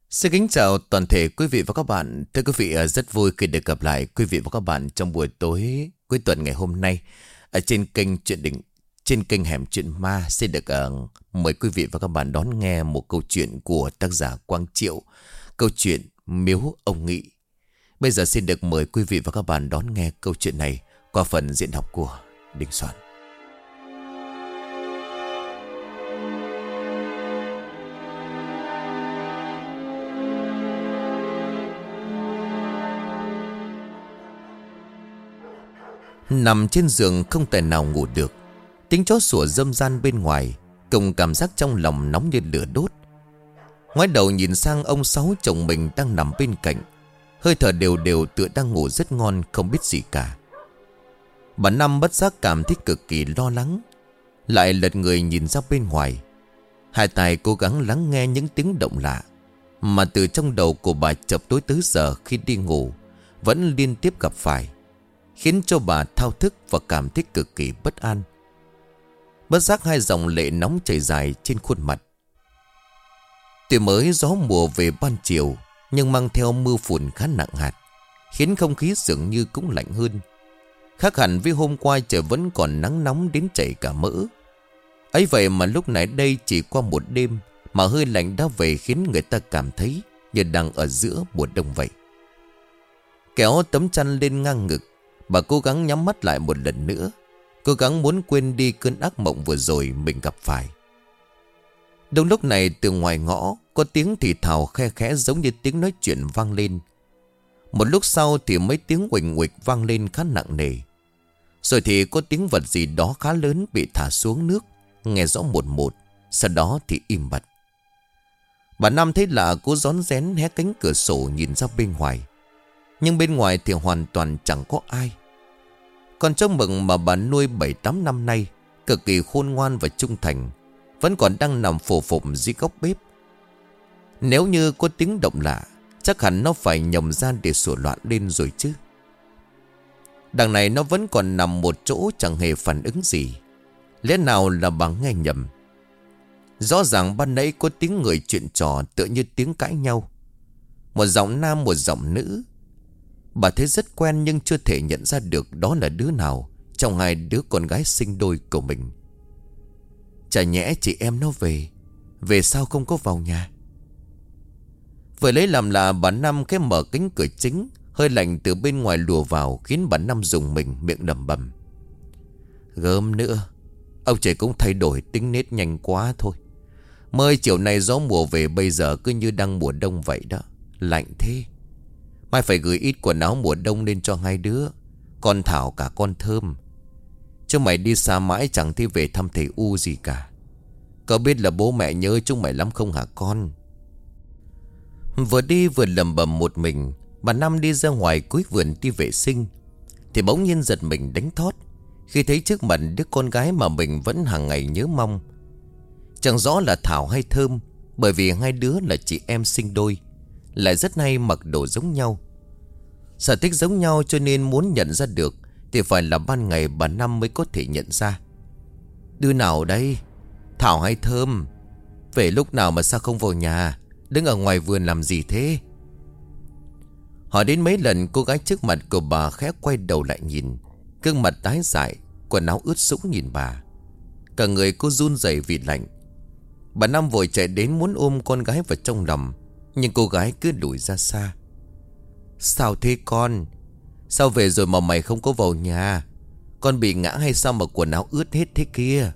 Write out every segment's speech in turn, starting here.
Xin kính chào toàn thể quý vị và các bạn. Thưa quý vị, rất vui khi được gặp lại quý vị và các bạn trong buổi tối cuối tuần ngày hôm nay ở trên kênh trên kênh Hẻm Chuyện Ma. Xin được mời quý vị và các bạn đón nghe một câu chuyện của tác giả Quang Triệu, câu chuyện Miếu Ông Nghị. Bây giờ xin được mời quý vị và các bạn đón nghe câu chuyện này qua phần diễn đọc của Đình Soạn. Nằm trên giường không thể nào ngủ được. Tiếng chó sủa râm ran bên ngoài, cùng cảm giác trong lòng nóng như lửa đốt. Ngoái đầu nhìn sang ông Sáu chồng mình đang nằm bên cạnh, hơi thở đều đều tựa đang ngủ rất ngon, không biết gì cả. Bà Năm bất giác cảm thấy cực kỳ lo lắng, lại lật người nhìn ra bên ngoài. Hai tay cố gắng lắng nghe những tiếng động lạ mà từ trong đầu của bà chập tối tới giờ khi đi ngủ vẫn liên tiếp gặp phải, khiến cho bà thao thức và cảm thấy cực kỳ bất an. Bất giác hai dòng lệ nóng chảy dài trên khuôn mặt. Tuy mới gió mùa về ban chiều, nhưng mang theo mưa phùn khá nặng hạt, khiến không khí dường như cũng lạnh hơn. Khác hẳn với hôm qua trời vẫn còn nắng nóng đến chảy cả mỡ. Ấy vậy mà lúc này đây chỉ qua một đêm mà hơi lạnh đã về, khiến người ta cảm thấy như đang ở giữa mùa đông vậy. Kéo tấm chăn lên ngang ngực, bà cố gắng nhắm mắt lại một lần nữa, cố gắng muốn quên đi cơn ác mộng vừa rồi mình gặp phải. Đúng lúc này từ ngoài ngõ có tiếng thì thào khe khẽ giống như tiếng nói chuyện vang lên. Một lúc sau thì mấy tiếng huỳnh huỳnh vang lên khá nặng nề. Rồi thì có tiếng vật gì đó khá lớn bị thả xuống nước, nghe rõ một một. Sau đó thì im bặt. Bà Năm thấy lạ, cố rón rén hé cánh cửa sổ nhìn ra bên ngoài. Nhưng bên ngoài thì hoàn toàn chẳng có ai. Con trâu mừng mà bà nuôi 7-8 năm nay, cực kỳ khôn ngoan và trung thành, vẫn còn đang nằm phổ phụng dưới góc bếp. Nếu như có tiếng động lạ, chắc hẳn nó phải nhầm ra để sủa loạn lên rồi chứ. Đằng này nó vẫn còn nằm một chỗ chẳng hề phản ứng gì. Lẽ nào là bà nghe nhầm? Rõ ràng ban nãy có tiếng người chuyện trò tựa như tiếng cãi nhau. Một giọng nam một giọng nữ. Bà thấy rất quen nhưng chưa thể nhận ra được đó là đứa nào trong hai đứa con gái sinh đôi của mình. Chả nhẽ chị em nó về sao không có vào nhà? Vừa lấy làm lạ, bà Năm khép mở cánh cửa chính. Hơi lạnh từ bên ngoài lùa vào, khiến bà Năm rùng mình, miệng lẩm bẩm: gớm nữa, ông trời cũng thay đổi tính nết nhanh quá thôi. Mới chiều nay gió mùa về, bây giờ cứ như đang mùa đông vậy đó. Lạnh thế. Mai phải gửi ít quần áo mùa đông lên cho hai đứa, con Thảo cả con Thơm. Chứ mày đi xa mãi chẳng thấy về thăm thầy U gì cả. Có biết là bố mẹ nhớ chúng mày lắm không hả con? Vừa đi vừa lẩm bẩm một mình, bà Năm đi ra ngoài cuối vườn đi vệ sinh, thì bỗng nhiên giật mình đánh thót khi thấy trước mặt đứa con gái mà mình vẫn hàng ngày nhớ mong. Chẳng rõ là Thảo hay Thơm, bởi vì hai đứa là chị em sinh đôi, lại rất hay mặc đồ giống nhau. Sở thích giống nhau cho nên muốn nhận ra được thì phải là ban ngày bà Năm mới có thể nhận ra. Đứa nào đây? Thảo hay Thơm? Về lúc nào mà sao không vào nhà, đứng ở ngoài vườn làm gì thế? Hỏi đến mấy lần, cô gái trước mặt của bà khẽ quay đầu lại nhìn, gương mặt tái dại, quần áo ướt sũng nhìn bà. Cả người cô run rẩy vì lạnh. Bà Năm vội chạy đến muốn ôm con gái vào trong lòng, nhưng cô gái cứ lùi ra xa. Sao thế con? Sao về rồi mà mày không có vào nhà? Con bị ngã hay sao mà quần áo ướt hết thế kia?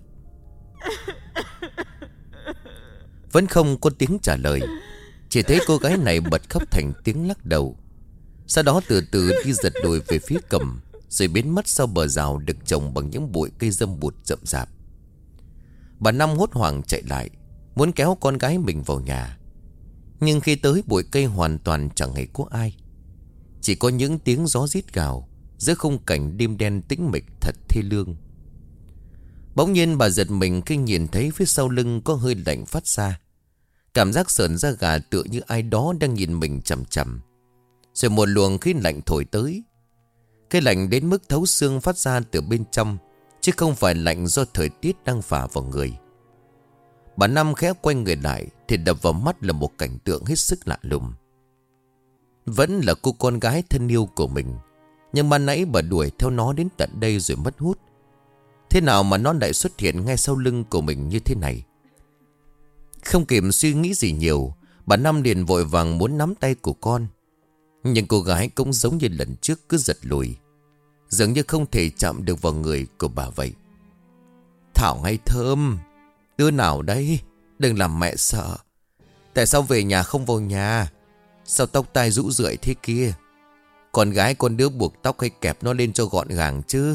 Vẫn không có tiếng trả lời. Chỉ thấy cô gái này bật khóc thành tiếng lắc đầu. Sau đó từ từ đi giật đùi về phía cầm, rồi biến mất sau bờ rào được trồng bằng những bụi cây dâm bụt rậm rạp. Bà Năm hốt hoảng chạy lại, muốn kéo con gái mình vào nhà. Nhưng khi tới bụi cây hoàn toàn chẳng hề có ai. Chỉ có những tiếng gió rít gào giữa khung cảnh đêm đen tĩnh mịch thật thê lương. Bỗng nhiên bà giật mình khi nhìn thấy phía sau lưng có hơi lạnh phát ra. Cảm giác sởn da gà tựa như ai đó đang nhìn mình chằm chằm. Rồi một luồng khí lạnh thổi tới. Cái lạnh đến mức thấu xương phát ra từ bên trong, chứ không phải lạnh do thời tiết đang phả vào người. Bà Năm khẽ quay người lại thì đập vào mắt là một cảnh tượng hết sức lạ lùng. Vẫn là cô con gái thân yêu của mình, nhưng ban nãy bà đuổi theo nó đến tận đây rồi mất hút. Thế nào mà nó lại xuất hiện ngay sau lưng của mình như thế này? Không kịp suy nghĩ gì nhiều, bà Năm liền vội vàng muốn nắm tay của con. Nhưng cô gái cũng giống như lần trước cứ giật lùi, dường như không thể chạm được vào người của bà vậy. Thảo hay Thơm, đứa nào đây? Đừng làm mẹ sợ. Tại sao về nhà không vào nhà? Sao tóc tai rũ rượi thế kia? Con gái con đứa buộc tóc hay kẹp nó lên cho gọn gàng chứ?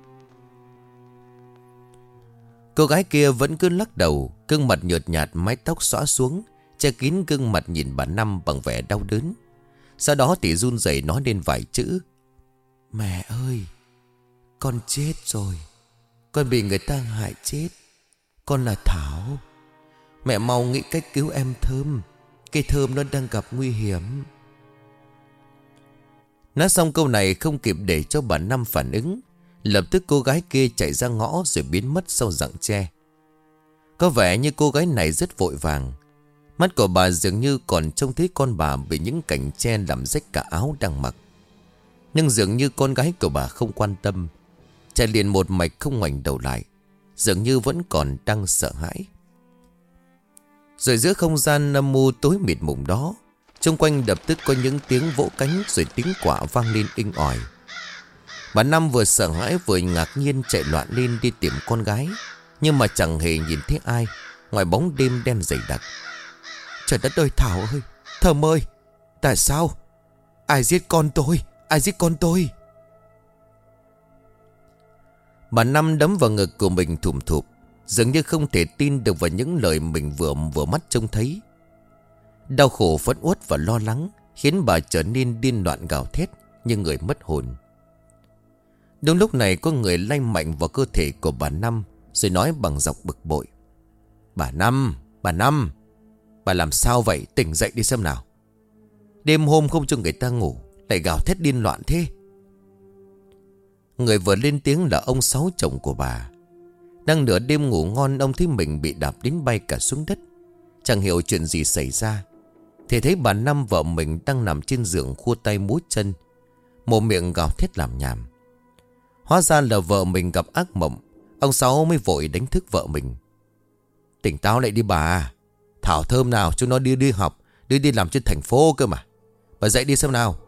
Cô gái kia vẫn cứ lắc đầu, gương mặt nhợt nhạt, mái tóc xõa xuống, che kín gương mặt nhìn bà Năm bằng vẻ đau đớn. Sau đó thì run rẩy nói lên vài chữ. Mẹ ơi, con chết rồi. Con bị người ta hại chết. Con là Thảo. Mẹ mau nghĩ cách cứu em Thơm. Cái Thơm nó đang gặp nguy hiểm. Nói xong câu này không kịp để cho bà Năm phản ứng, lập tức cô gái kia chạy ra ngõ rồi biến mất sau rặng tre. Có vẻ như cô gái này rất vội vàng. Mắt của bà dường như còn trông thấy con bà bị những cành tre làm rách cả áo đang mặc. Nhưng dường như con gái của bà không quan tâm, chạy liền một mạch không ngoảnh đầu lại, dường như vẫn còn đang sợ hãi. Rồi giữa không gian âm mưu tối mịt mùng đó, xung quanh lập tức có những tiếng vỗ cánh rồi tiếng quạ vang lên inh ỏi. Bà Năm vừa sợ hãi vừa ngạc nhiên chạy loạn lên đi tìm con gái, nhưng mà chẳng hề nhìn thấy ai ngoài bóng đêm đen dày đặc. Trời đất ơi, Thảo ơi, Thơm ơi, tại sao? Ai giết con tôi? Ai giết con tôi? Bà Năm đấm vào ngực của mình thùm thụp, dường như không thể tin được vào những lời mình vừa mắt trông thấy. Đau khổ, phẫn uất và lo lắng khiến bà trở nên điên loạn gào thét như người mất hồn. Đúng lúc này có người lay mạnh vào cơ thể của bà Năm rồi nói bằng giọng bực bội. Bà Năm, bà làm sao vậy? Tỉnh dậy đi xem nào. Đêm hôm không cho người ta ngủ lại gào thét điên loạn thế. Người vừa lên tiếng là ông Sáu, chồng của bà. Đang nửa đêm ngủ ngon, ông thấy mình bị đạp đến bay cả xuống đất. Chẳng hiểu chuyện gì xảy ra thì thấy bà Năm vợ mình đang nằm trên giường khua tay múa chân, mồm miệng gào thét làm nhảm. Hóa ra là vợ mình gặp ác mộng. Ông Sáu mới vội đánh thức vợ mình. Tỉnh táo lại đi bà. Thảo Thơm nào chúng nó đi học, đi làm trên thành phố cơ mà. Bà dậy đi xem nào.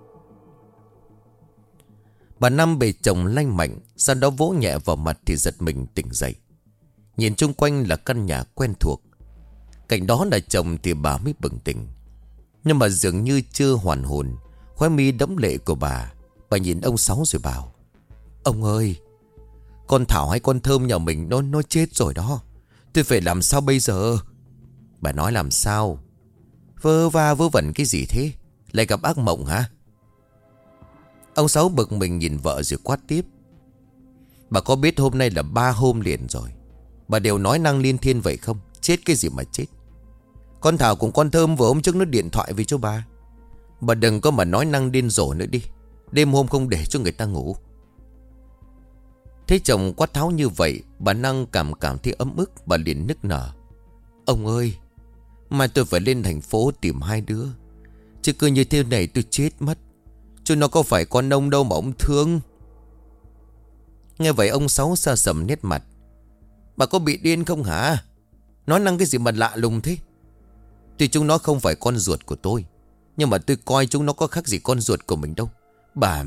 Bà Năm bị chồng lanh mạnh, sau đó vỗ nhẹ vào mặt thì giật mình tỉnh dậy. Nhìn chung quanh là căn nhà quen thuộc, cạnh đó là chồng thì bà mới bừng tỉnh. Nhưng mà dường như chưa hoàn hồn, khóe mi đẫm lệ của bà nhìn ông Sáu rồi bảo. Ông ơi, con Thảo hay con Thơm nhà mình nó chết rồi đó. Tôi phải làm sao bây giờ? Bà nói làm sao? Vơ va vớ vẩn cái gì thế? Lại gặp ác mộng hả? Ông Sáu bực mình nhìn vợ rồi quát tiếp. Bà có biết hôm nay là 3 hôm liền rồi, bà đều nói năng liên thiên vậy không? Chết cái gì mà chết? Con Thảo cùng con Thơm vừa hôm trước nó điện thoại về cho bà. Bà đừng có mà nói năng điên rồ nữa đi. Đêm hôm không để cho người ta ngủ. Thấy chồng quát tháo như vậy, bà Năng cảm thấy ấm ức. Bà liền nức nở. Ông ơi, mai tôi phải lên thành phố tìm hai đứa, chứ cứ như thế này tôi chết mất. Chứ nó có phải con ông đâu mà ông thương. Nghe vậy ông Sáu xa sầm nét mặt. Bà có bị điên không hả? Nói năng cái gì mà lạ lùng thế? Tuy chúng nó không phải con ruột của tôi, nhưng mà tôi coi chúng nó có khác gì con ruột của mình đâu. Bà...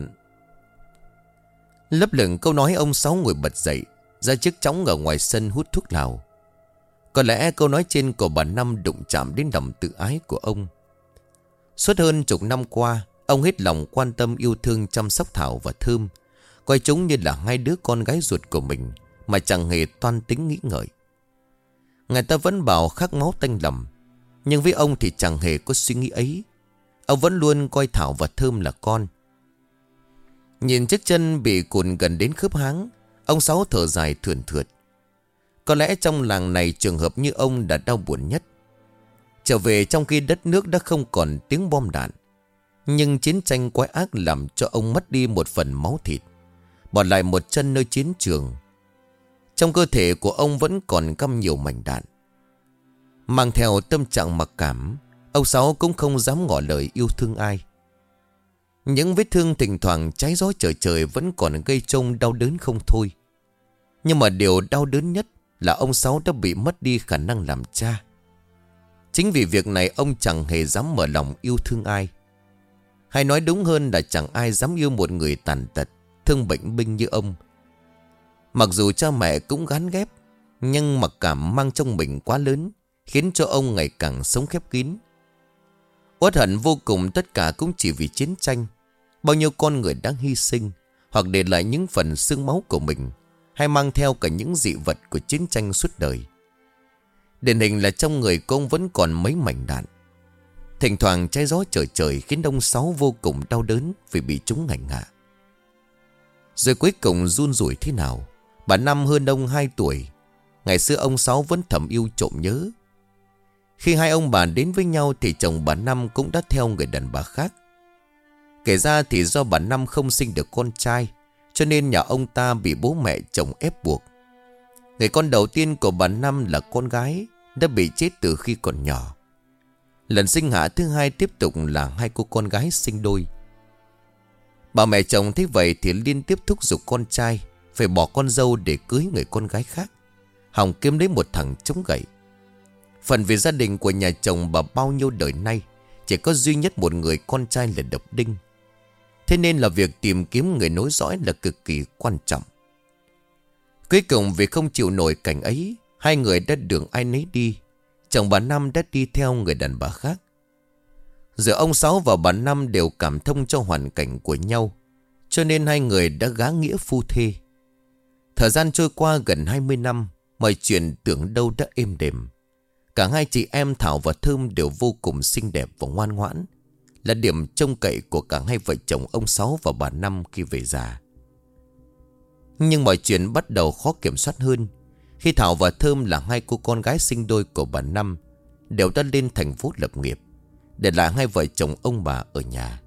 Lấp lửng câu nói, ông Sáu ngồi bật dậy, ra chiếc chõng ở ngoài sân hút thuốc lào. Có lẽ câu nói trên của bà Năm đụng chạm đến lòng tự ái của ông. Suốt hơn chục năm qua, ông hết lòng quan tâm yêu thương chăm sóc Thảo và Thơm, coi chúng như là hai đứa con gái ruột của mình, mà chẳng hề toan tính nghĩ ngợi. Người ta vẫn bảo khắc máu tanh lòng, nhưng với ông thì chẳng hề có suy nghĩ ấy. Ông vẫn luôn coi Thảo và Thơm là con. Nhìn chiếc chân bị cùn gần đến khớp háng, ông Sáu thở dài thườn thượt. Có lẽ trong làng này trường hợp như ông đã đau buồn nhất. Trở về trong khi đất nước đã không còn tiếng bom đạn, nhưng chiến tranh quái ác làm cho ông mất đi một phần máu thịt, bỏ lại một chân nơi chiến trường. Trong cơ thể của ông vẫn còn căm nhiều mảnh đạn. Mang theo tâm trạng mặc cảm, ông Sáu cũng không dám ngỏ lời yêu thương ai. Những vết thương thỉnh thoảng trái gió trời trời vẫn còn gây trông đau đớn không thôi. Nhưng mà điều đau đớn nhất là ông Sáu đã bị mất đi khả năng làm cha. Chính vì việc này ông chẳng hề dám mở lòng yêu thương ai. Hay nói đúng hơn là chẳng ai dám yêu một người tàn tật, thương bệnh binh như ông. Mặc dù cha mẹ cũng gán ghép, nhưng mặc cảm mang trong mình quá lớn, khiến cho ông ngày càng sống khép kín. Uất hận vô cùng, tất cả cũng chỉ vì chiến tranh. Bao nhiêu con người đã hy sinh, hoặc để lại những phần xương máu của mình, hay mang theo cả những dị vật của chiến tranh suốt đời. Điển hình là trong người của ông vẫn còn mấy mảnh đạn. Thỉnh thoảng trái gió trời trời khiến ông Sáu vô cùng đau đớn vì bị chúng hành hạ. Rồi cuối cùng run rủi thế nào, bà Năm hơn ông 2 tuổi. Ngày xưa ông Sáu vẫn thầm yêu trộm nhớ. Khi hai ông bà đến với nhau thì chồng bà Năm cũng đã theo người đàn bà khác. Kể ra thì do bà Năm không sinh được con trai, cho nên nhà ông ta bị bố mẹ chồng ép buộc. Người con đầu tiên của bà Năm là con gái, đã bị chết từ khi còn nhỏ. Lần sinh hạ thứ hai tiếp tục là hai cô con gái sinh đôi. Bà mẹ chồng thấy vậy thì liên tiếp thúc giục con trai phải bỏ con dâu để cưới người con gái khác, hòng kiếm lấy một thằng chống gậy. Phần vì gia đình của nhà chồng bà bao nhiêu đời nay chỉ có duy nhất một người con trai là độc đinh. Thế nên là việc tìm kiếm người nối dõi là cực kỳ quan trọng. Cuối cùng vì không chịu nổi cảnh ấy, hai người đã đường ai nấy đi. Chồng bà Năm đã đi theo người đàn bà khác. Giờ ông Sáu và bà Năm đều cảm thông cho hoàn cảnh của nhau, cho nên hai người đã gá nghĩa phu thê. Thời gian trôi qua gần 20 năm, mọi chuyện tưởng đâu đã êm đềm. Cả hai chị em Thảo và Thơm đều vô cùng xinh đẹp và ngoan ngoãn, là điểm trông cậy của cả hai vợ chồng ông Sáu và bà Năm khi về già. Nhưng mọi chuyện bắt đầu khó kiểm soát hơn khi Thảo và Thơm là hai cô con gái sinh đôi của bà Năm đều đã lên thành phố lập nghiệp, để lại hai vợ chồng ông bà ở nhà.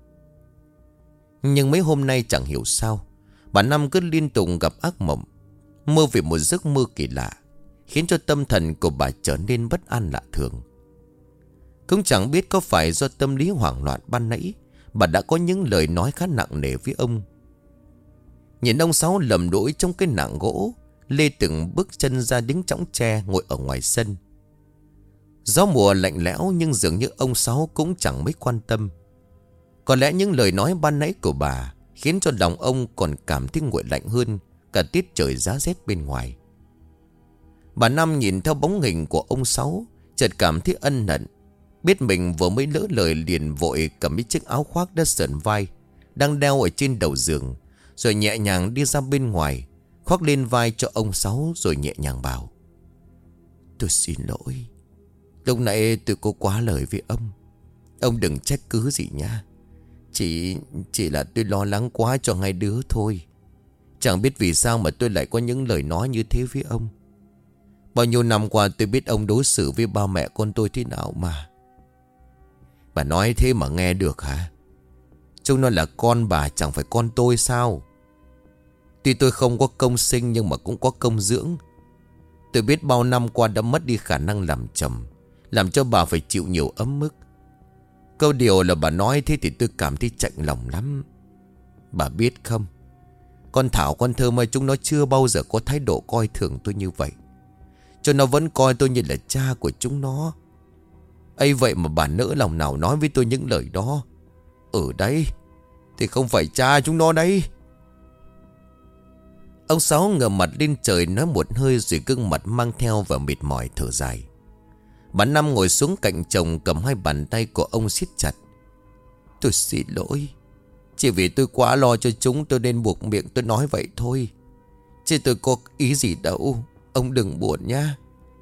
Nhưng mấy hôm nay chẳng hiểu sao bà Năm cứ liên tục gặp ác mộng, mơ về một giấc mơ kỳ lạ, khiến cho tâm thần của bà trở nên bất an lạ thường. Cũng chẳng biết có phải do tâm lý hoảng loạn ban nãy bà đã có những lời nói khá nặng nề với ông. Nhìn ông Sáu lầm lũi trong cái nạng gỗ, lê từng bước chân ra đứng chõng tre ngồi ở ngoài sân. Gió mùa lạnh lẽo nhưng dường như ông Sáu cũng chẳng mấy quan tâm. Có lẽ những lời nói ban nãy của bà khiến cho lòng ông còn cảm thấy nguội lạnh hơn cả tiết trời giá rét bên ngoài. Bà Năm nhìn theo bóng hình của ông Sáu, chợt cảm thấy ân hận. Biết mình vừa mới lỡ lời liền vội cầm cái chiếc áo khoác đã sờn vai đang đeo ở trên đầu giường, rồi nhẹ nhàng đi ra bên ngoài, khoác lên vai cho ông Sáu rồi nhẹ nhàng bảo: "Tôi xin lỗi. Lúc nãy tôi có quá lời với ông. Ông đừng trách cứ gì nha. Chỉ là tôi lo lắng quá cho hai đứa thôi. Chẳng biết vì sao mà tôi lại có những lời nói như thế với ông. Bao nhiêu năm qua tôi biết ông đối xử với ba mẹ con tôi thế nào mà." "Bà nói thế mà nghe được hả? Chúng nó là con bà, chẳng phải con tôi sao? Tuy tôi không có công sinh nhưng mà cũng có công dưỡng. Tôi biết bao năm qua đã mất đi khả năng làm chồng, làm cho bà phải chịu nhiều ấm ức. Câu điều là bà nói thế thì tôi cảm thấy chạnh lòng lắm. Bà biết không, con Thảo con Thơm ơi, chúng nó chưa bao giờ có thái độ coi thường tôi như vậy. Cho nó vẫn coi tôi như là cha của chúng nó. Ấy vậy mà bà nỡ lòng nào nói với tôi những lời đó. Ở đây thì không phải cha chúng nó đấy." Ông Sáu ngửa mặt lên trời nói một hơi rồi gương mặt mang theo và mệt mỏi thở dài. Bà Năm ngồi xuống cạnh chồng, cầm hai bàn tay của ông siết chặt. "Tôi xin lỗi. Chỉ vì tôi quá lo cho chúng tôi nên buộc miệng tôi nói vậy thôi. Chứ tôi có ý gì đâu. Ông đừng buồn nhá."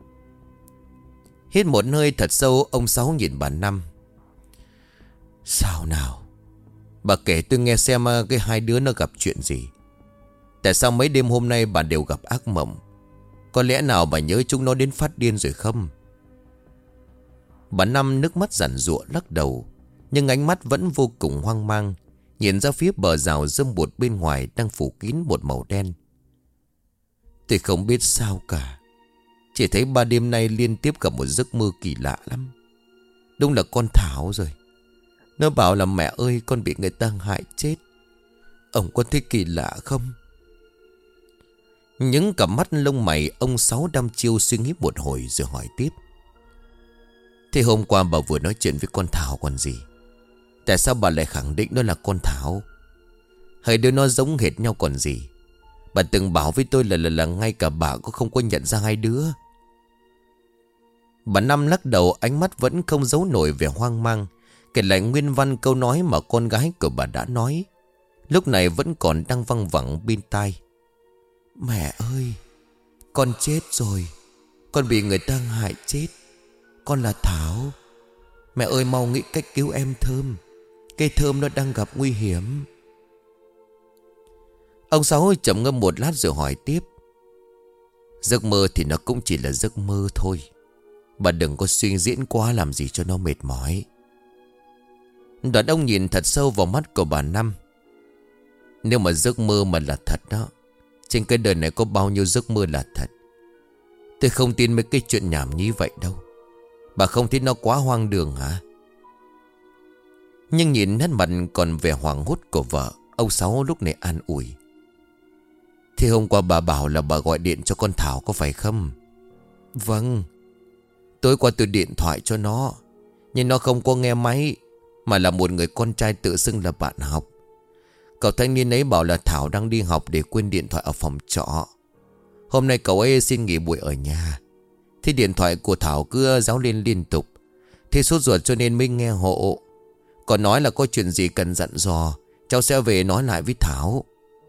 Hít một hơi thật sâu, ông Sáu nhìn bà Năm. "Sao nào? Bà kể tôi nghe xem cái hai đứa nó gặp chuyện gì. Tại sao mấy đêm hôm nay bà đều gặp ác mộng? Có lẽ nào bà nhớ chúng nó đến phát điên rồi không?" Bà Năm nước mắt giàn giụa lắc đầu, nhưng ánh mắt vẫn vô cùng hoang mang, nhìn ra phía bờ rào rơm bụt bên ngoài đang phủ kín một màu đen. Tôi không biết sao cả. Chỉ thấy 3 đêm nay liên tiếp gặp một giấc mơ kỳ lạ lắm. Đúng là con Thảo rồi. Nó bảo là mẹ ơi con bị người ta hại chết. Ông có thấy kỳ lạ không? Những cặp mắt lông mày ông Sáu đăm chiêu suy nghĩ một hồi rồi hỏi tiếp. Thế hôm qua bà vừa nói chuyện với con Thảo còn gì? Tại sao bà lại khẳng định nó là con Thảo? Hai đứa nó giống hệt nhau còn gì? Bà từng bảo với tôi là ngay cả bà cũng không có nhận ra hai đứa. Bà Năm lắc đầu, ánh mắt vẫn không giấu nổi vẻ hoang mang, kể lại nguyên văn câu nói mà con gái của bà đã nói. Lúc này vẫn còn đang văng vẳng bên tai. Mẹ ơi, con chết rồi. Con bị người ta hại chết. Con là Thảo. Mẹ ơi mau nghĩ cách cứu em Thơm. Cây Thơm nó đang gặp nguy hiểm. Ông Sáu trầm ngâm một lát rồi hỏi tiếp. Giấc mơ thì nó cũng chỉ là giấc mơ thôi. Bà đừng có suy diễn quá làm gì cho nó mệt mỏi. Đoạn ông nhìn thật sâu vào mắt của bà Năm. Nếu mà giấc mơ mà là thật đó, trên cái đời này có bao nhiêu giấc mơ là thật. Tôi không tin mấy cái chuyện nhảm như vậy đâu. Bà không thấy nó quá hoang đường hả? Nhưng nhìn nét mặt còn vẻ hoảng hốt của vợ, ông Sáu lúc này an ủi. Thì hôm qua bà bảo là bà gọi điện cho con Thảo có phải không? Vâng. Tối qua tôi điện thoại cho nó, nhưng nó không có nghe máy, mà là một người con trai tự xưng là bạn học. Cậu thanh niên ấy bảo là Thảo đang đi học để quên điện thoại ở phòng trọ. Hôm nay cậu ấy xin nghỉ buổi ở nhà. Thì điện thoại của Thảo cứ réo lên liên tục. Thì sốt ruột cho nên mới nghe hộ. Còn nói là có chuyện gì cần dặn dò, cháu sẽ về nói lại với Thảo.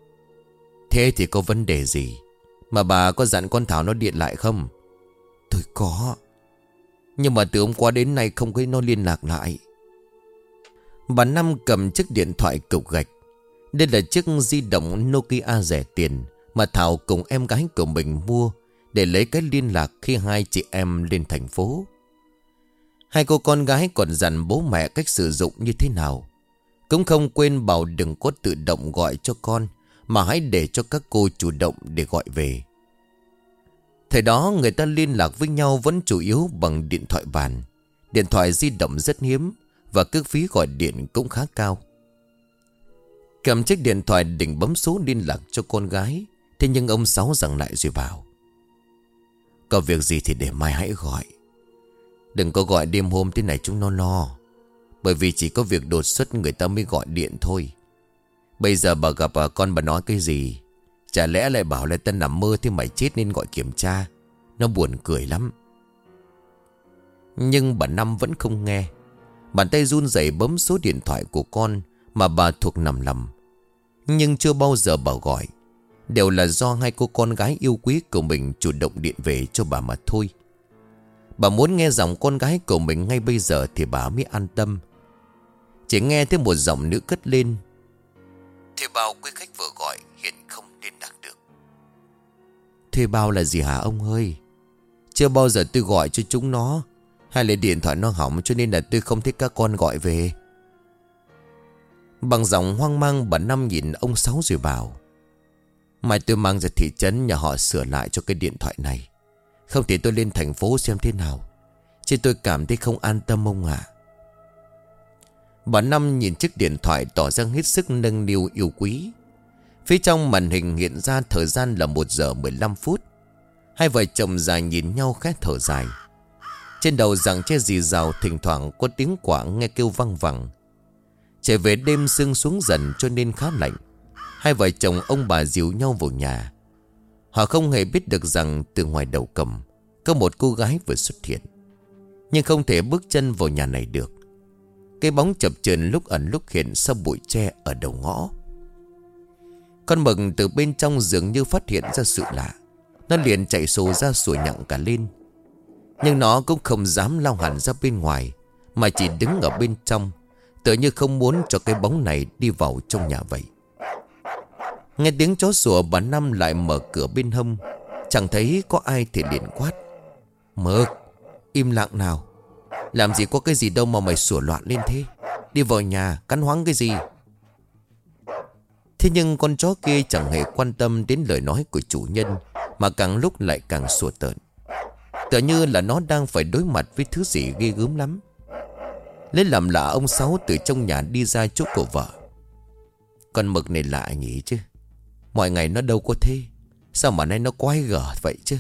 Thế thì có vấn đề gì? Mà bà có dặn con Thảo nó điện lại không? Tôi có. Nhưng mà từ hôm qua đến nay không thấy nó liên lạc lại. Bà Năm cầm chiếc điện thoại cục gạch. Đây là chiếc di động Nokia rẻ tiền mà Thảo cùng em gái của mình mua để lấy cái liên lạc khi hai chị em lên thành phố. Hai cô con gái còn dặn bố mẹ cách sử dụng như thế nào. Cũng không quên bảo đừng có tự động gọi cho con, mà hãy để cho các cô chủ động để gọi về. Thời đó người ta liên lạc với nhau vẫn chủ yếu bằng điện thoại bàn. Điện thoại di động rất hiếm và cước phí gọi điện cũng khá cao. Cầm chiếc điện thoại định bấm số liên lạc cho con gái. Thế nhưng ông Sáu dặn lại rồi bảo. Có việc gì thì để mai hãy gọi. Đừng có gọi đêm hôm thế này chúng nó lo. Bởi vì chỉ có việc đột xuất người ta mới gọi điện thôi. Bây giờ bà gặp con bà nói cái gì? Chả lẽ lại bảo là ta nằm mơ thế mày chết nên gọi kiểm tra. Nó buồn cười lắm. Nhưng bà Năm vẫn không nghe. Bàn tay run rẩy bấm số điện thoại của con mà bà thuộc nằm lầm. Nhưng chưa bao giờ bà gọi. Đều là do hai cô con gái yêu quý của mình chủ động điện về cho bà mà thôi. Bà muốn nghe giọng con gái của mình ngay bây giờ thì bà mới an tâm. Chỉ nghe thấy một giọng nữ cất lên. Thuê bao quý khách vừa gọi hiện không liên lạc được. Thuê bao là gì hả ông ơi? Chưa bao giờ tôi gọi cho chúng nó. Hay là điện thoại nó hỏng cho nên là tôi không thích các con gọi về. Bằng giọng hoang mang bà Năm nhìn ông Sáu rồi bảo. Mai tôi mang ra thị trấn nhà họ sửa lại cho cái điện thoại này. Không thì tôi lên thành phố xem thế nào. Chứ tôi cảm thấy không an tâm ông ạ. Bà Năm nhìn chiếc điện thoại tỏ ra hết sức nâng niu yêu quý. Phía trong màn hình hiện ra thời gian là 1 giờ 15 phút. Hai vợ chồng già nhìn nhau khẽ thở dài. Trên đầu giằng che rì rào thỉnh thoảng có tiếng quạ nghe kêu văng vẳng. Trở về đêm sương xuống dần cho nên khá lạnh. Hai vợ chồng ông bà dìu nhau vào nhà. Họ không hề biết được rằng từ ngoài đầu cầm có một cô gái vừa xuất hiện. Nhưng không thể bước chân vào nhà này được. Cái bóng chập chờn lúc ẩn lúc hiện sau bụi tre ở đầu ngõ. Con mực từ bên trong dường như phát hiện ra sự lạ. Nó liền chạy xô ra sủa nhặng cả lên. Nhưng nó cũng không dám lao hẳn ra bên ngoài, mà chỉ đứng ở bên trong, tựa như không muốn cho cái bóng này đi vào trong nhà vậy. Nghe tiếng chó sủa, bà Năm lại mở cửa bên hông. Chẳng thấy có ai thì liền quát. Mực, im lặng nào. Làm gì có cái gì đâu mà mày sủa loạn lên thế. Đi vào nhà cắn hoáng cái gì. Thế nhưng con chó kia chẳng hề quan tâm đến lời nói của chủ nhân, mà càng lúc lại càng sủa tợn. Tựa như là nó đang phải đối mặt với thứ gì ghê gớm lắm. Lấy làm lạ, ông Sáu từ trong nhà đi ra chỗ của vợ. Con mực này lạ nhỉ chứ. Mọi ngày nó đâu có thế. Sao mà nay nó quái gở vậy chứ?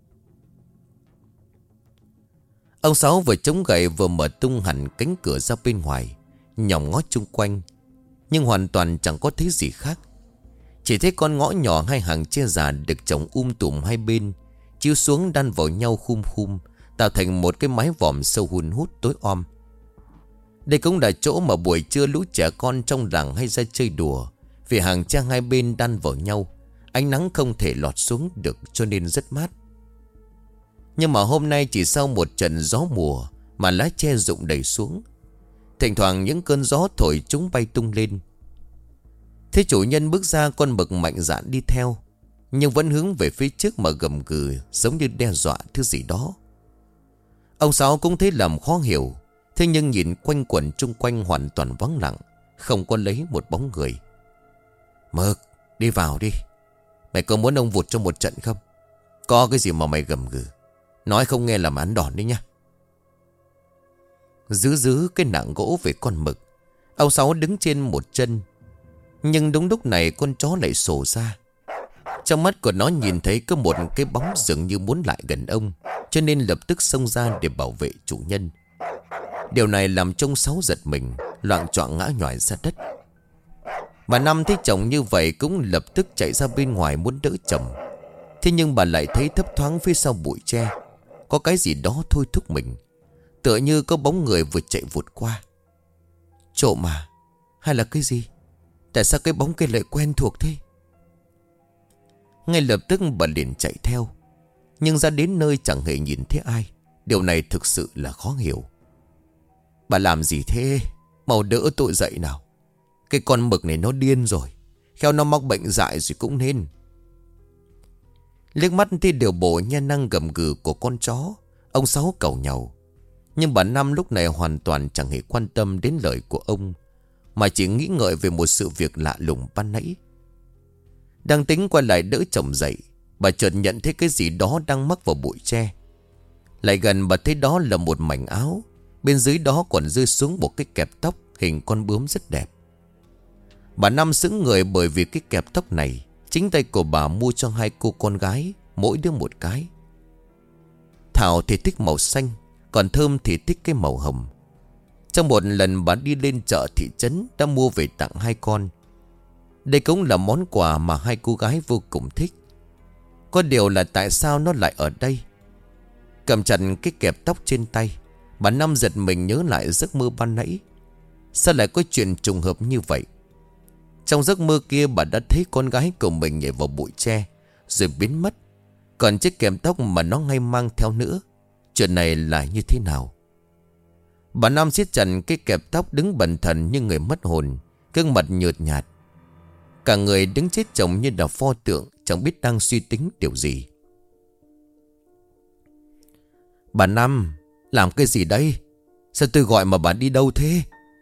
Ông Sáu vừa chống gậy vừa mở tung hẳn cánh cửa ra bên ngoài, nhòm ngó chung quanh, nhưng hoàn toàn chẳng có thấy gì khác. Chỉ thấy con ngõ nhỏ hai hàng tre già được trồng tùm hai bên, chiếu xuống đan vào nhau khum khum, tạo thành một cái mái vòm sâu hun hút tối om. Đây cũng là chỗ mà buổi trưa lũ trẻ con trong làng hay ra chơi đùa. Vì hàng tre hai bên đan vào nhau, ánh nắng không thể lọt xuống được cho nên rất mát. Nhưng mà hôm nay chỉ sau một trận gió mùa mà lá tre rụng đầy xuống. Thỉnh thoảng những cơn gió thổi chúng bay tung lên. Thế chủ nhân bước ra, con mực mạnh dạn đi theo, nhưng vẫn hướng về phía trước mà gầm gừ, giống như đe dọa thứ gì đó. Ông Sáu cũng thấy làm khó hiểu. Thế nhưng nhìn quanh quẩn chung quanh hoàn toàn vắng lặng, không có lấy một bóng người. Mực, đi vào đi. Mày có muốn ông vụt cho một trận không? Có cái gì mà mày gầm gừ? Nói không nghe làm ăn đòn đấy nhá. Giữ cái nạng gỗ về con mực, ông Sáu đứng trên một chân. Nhưng đúng lúc này con chó lại sổ ra. Trong mắt của nó nhìn thấy có một cái bóng dường như muốn lại gần ông, cho nên lập tức xông ra để bảo vệ chủ nhân. Điều này làm trông Sáu giật mình, loạng choạng ngã nhòi ra đất. Bà Năm thấy chồng như vậy cũng lập tức chạy ra bên ngoài muốn đỡ chồng. Thế nhưng bà lại thấy thấp thoáng phía sau bụi tre có cái gì đó thôi thúc mình, tựa như có bóng người vừa chạy vụt qua. Trộm à? Hay là cái gì? Tại sao cái bóng kia lại quen thuộc thế? Ngay lập tức bà liền chạy theo, nhưng ra đến nơi chẳng hề nhìn thấy ai. Điều này thực sự là khó hiểu. Bà làm gì thế? Mau đỡ tội dậy nào. Cái con mực này nó điên rồi, khéo nó mắc bệnh dại rồi cũng nên. Liếc mắt thì điều bộ nhe năng gầm gừ của con chó, ông Sáu cầu nhau. Nhưng bà Năm lúc này hoàn toàn chẳng hề quan tâm đến lời của ông, mà chỉ nghĩ ngợi về một sự việc lạ lùng ban nãy. Đang tính quay lại đỡ chồng dậy, bà chợt nhận thấy cái gì đó đang mắc vào bụi tre. Lại gần bà thấy đó là một mảnh áo, bên dưới đó còn rơi xuống một cái kẹp tóc hình con bướm rất đẹp. Bà Năm sững người bởi vì cái kẹp tóc này chính tay của bà mua cho hai cô con gái, mỗi đứa một cái. Thảo thì thích màu xanh, còn Thơm thì thích cái màu hồng. Trong một lần bà đi lên chợ thị trấn đã mua về tặng hai con. Đây cũng là món quà mà hai cô gái vô cùng thích. Có điều là tại sao nó lại ở đây? Cầm chặt cái kẹp tóc trên tay, bà Năm giật mình nhớ lại giấc mơ ban nãy. Sao lại có chuyện trùng hợp như vậy? Trong giấc mơ kia bà đã thấy con gái của mình nhảy vào bụi tre rồi biến mất. Còn chiếc kẹp tóc mà nó ngay mang theo nữa, chuyện này là như thế nào? Bà Năm siết chặt cái kẹp tóc, đứng bần thần như người mất hồn, gương mặt nhợt nhạt. Cả người đứng chết chồng như là pho tượng, chẳng biết đang suy tính điều gì. Bà Năm, làm cái gì đây? Sao tôi gọi mà bà đi đâu thế?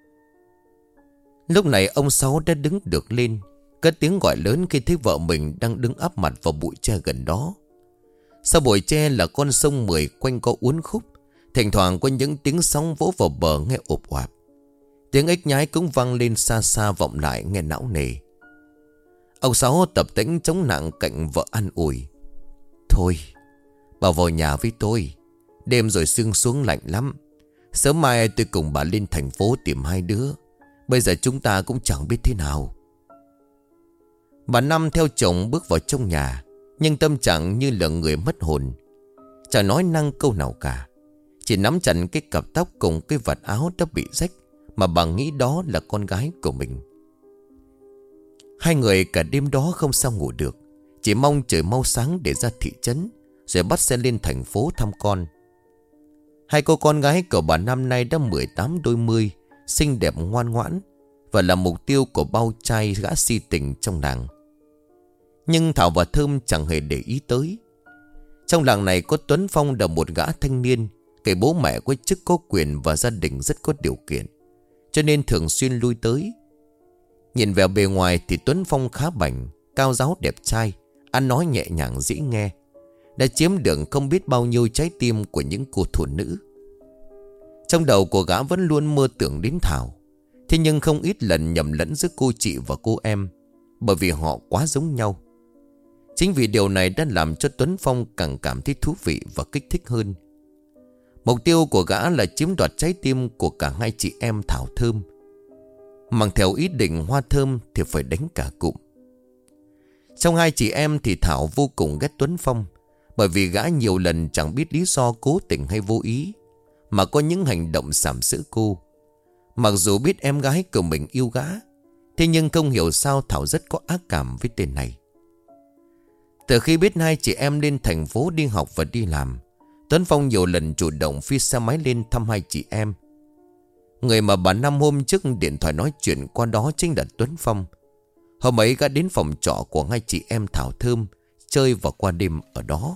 Lúc này ông Sáu đã đứng được lên, cất tiếng gọi lớn khi thấy vợ mình đang đứng áp mặt vào bụi tre gần đó. Sau bụi tre là con sông Mười quanh co uốn khúc, thỉnh thoảng có những tiếng sóng vỗ vào bờ nghe ộp oạp. Tiếng ếch nhái cũng vang lên xa xa vọng lại nghe não nề. Ông Sáu tập tễnh chống nặng cạnh vợ an ủi. Thôi, bà vào nhà với tôi. Đêm rồi sương xuống lạnh lắm. Sớm mai tôi cùng bà lên thành phố tìm hai đứa. Bây giờ chúng ta cũng chẳng biết thế nào. Bà Năm theo chồng bước vào trong nhà, nhưng tâm trạng như là người mất hồn. Chẳng nói năng câu nào cả, chỉ nắm chặt cái cặp tóc cùng cái vạt áo đã bị rách, mà bà nghĩ đó là con gái của mình. Hai người cả đêm đó không sao ngủ được, chỉ mong trời mau sáng để ra thị trấn, rồi bắt xe lên thành phố thăm con. Hai cô con gái của bà năm nay đã 18 đôi mươi, xinh đẹp ngoan ngoãn, và là mục tiêu của bao trai gã si tình trong làng. Nhưng Thảo và Thơm chẳng hề để ý tới. Trong làng này có Tuấn Phong là một gã thanh niên, kẻ bố mẹ có chức có quyền và gia đình rất có điều kiện, cho nên thường xuyên lui tới. Nhìn vẻ bề ngoài thì Tuấn Phong khá bảnh, cao ráo đẹp trai, ăn nói nhẹ nhàng dễ nghe. đã chiếm được không biết bao nhiêu trái tim của những cô phụ nữ. Trong đầu của gã vẫn luôn mơ tưởng đến Thảo. Thế nhưng không ít lần nhầm lẫn giữa cô chị và cô em, bởi vì họ quá giống nhau. Chính vì điều này đã làm cho Tuấn Phong càng cảm thấy thú vị và kích thích hơn. Mục tiêu của gã là chiếm đoạt trái tim của cả hai chị em Thảo Thơm. Mang theo ý định Hoa Thơm thì phải đánh cả cụm. Trong hai chị em thì Thảo vô cùng ghét Tuấn Phong, bởi vì gã nhiều lần chẳng biết lý do cố tình hay vô ý mà có những hành động sàm sỡ cô. Mặc dù biết em gái của mình yêu gã, thế nhưng không hiểu sao Thảo rất có ác cảm với tên này. Từ khi biết hai chị em lên thành phố đi học và đi làm, Tuấn Phong nhiều lần chủ động phi xe máy lên thăm hai chị em. Người mà bà Năm hôm trước điện thoại nói chuyện qua đó chính là Tuấn Phong. Hôm ấy gã đến phòng trọ của hai chị em Thảo Thơm chơi và qua đêm ở đó.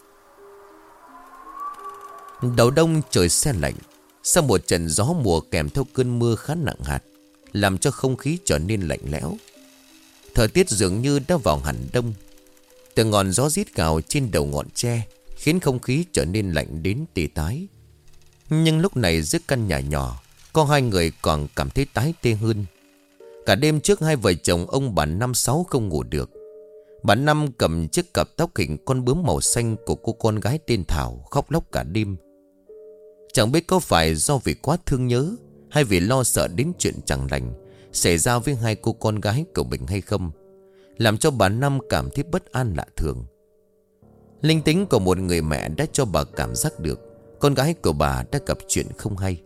Đầu đông trời se lạnh, sau một trận gió mùa kèm theo cơn mưa khá nặng hạt, làm cho không khí trở nên lạnh lẽo. Thời tiết dường như đã vào hẳn đông. Từ ngọn gió rít gào trên đầu ngọn tre khiến không khí trở nên lạnh đến tê tái. Nhưng lúc này giữa căn nhà nhỏ, có hai người còn cảm thấy tái tê hơn. Cả đêm trước hai vợ chồng ông bà Năm Sáu không ngủ được. Bà Năm cầm chiếc cặp tóc hình con bướm màu xanh của cô con gái tên Thảo khóc lóc cả đêm. Chẳng biết có phải do vì quá thương nhớ hay vì lo sợ đến chuyện chẳng lành xảy ra với hai cô con gái của mình hay không, làm cho bà Năm cảm thấy bất an lạ thường. Linh tính của một người mẹ đã cho bà cảm giác được con gái của bà đã gặp chuyện không hay.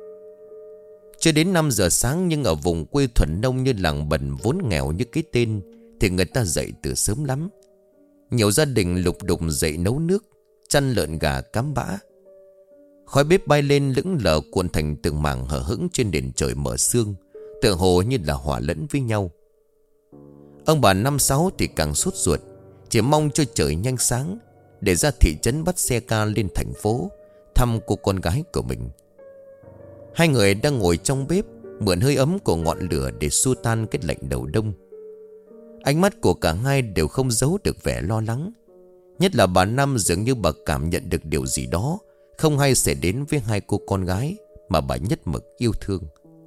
Chưa đến 5 giờ sáng nhưng ở vùng quê thuần nông như làng Bần vốn nghèo như cái tên thì người ta dậy từ sớm lắm. Nhiều gia đình lục đục dậy nấu nước, chăn lợn gà cám bã. Khói bếp bay lên lững lờ cuộn thành từng mảng hở hững trên nền trời mở sương, tựa hồ như là hòa lẫn với nhau. Ông bà Năm Sáu thì càng sốt ruột, chỉ mong cho trời nhanh sáng để ra thị trấn bắt xe ca lên thành phố thăm cô con gái của mình. Hai người đang ngồi trong bếp mượn hơi ấm của ngọn lửa để xua tan cái lạnh đầu đông. Ánh mắt của cả hai đều không giấu được vẻ lo lắng. Nhất là bà Năm dường như bà cảm nhận được điều gì đó không hay sẽ đến với hai cô con gái mà bà nhất mực yêu thương.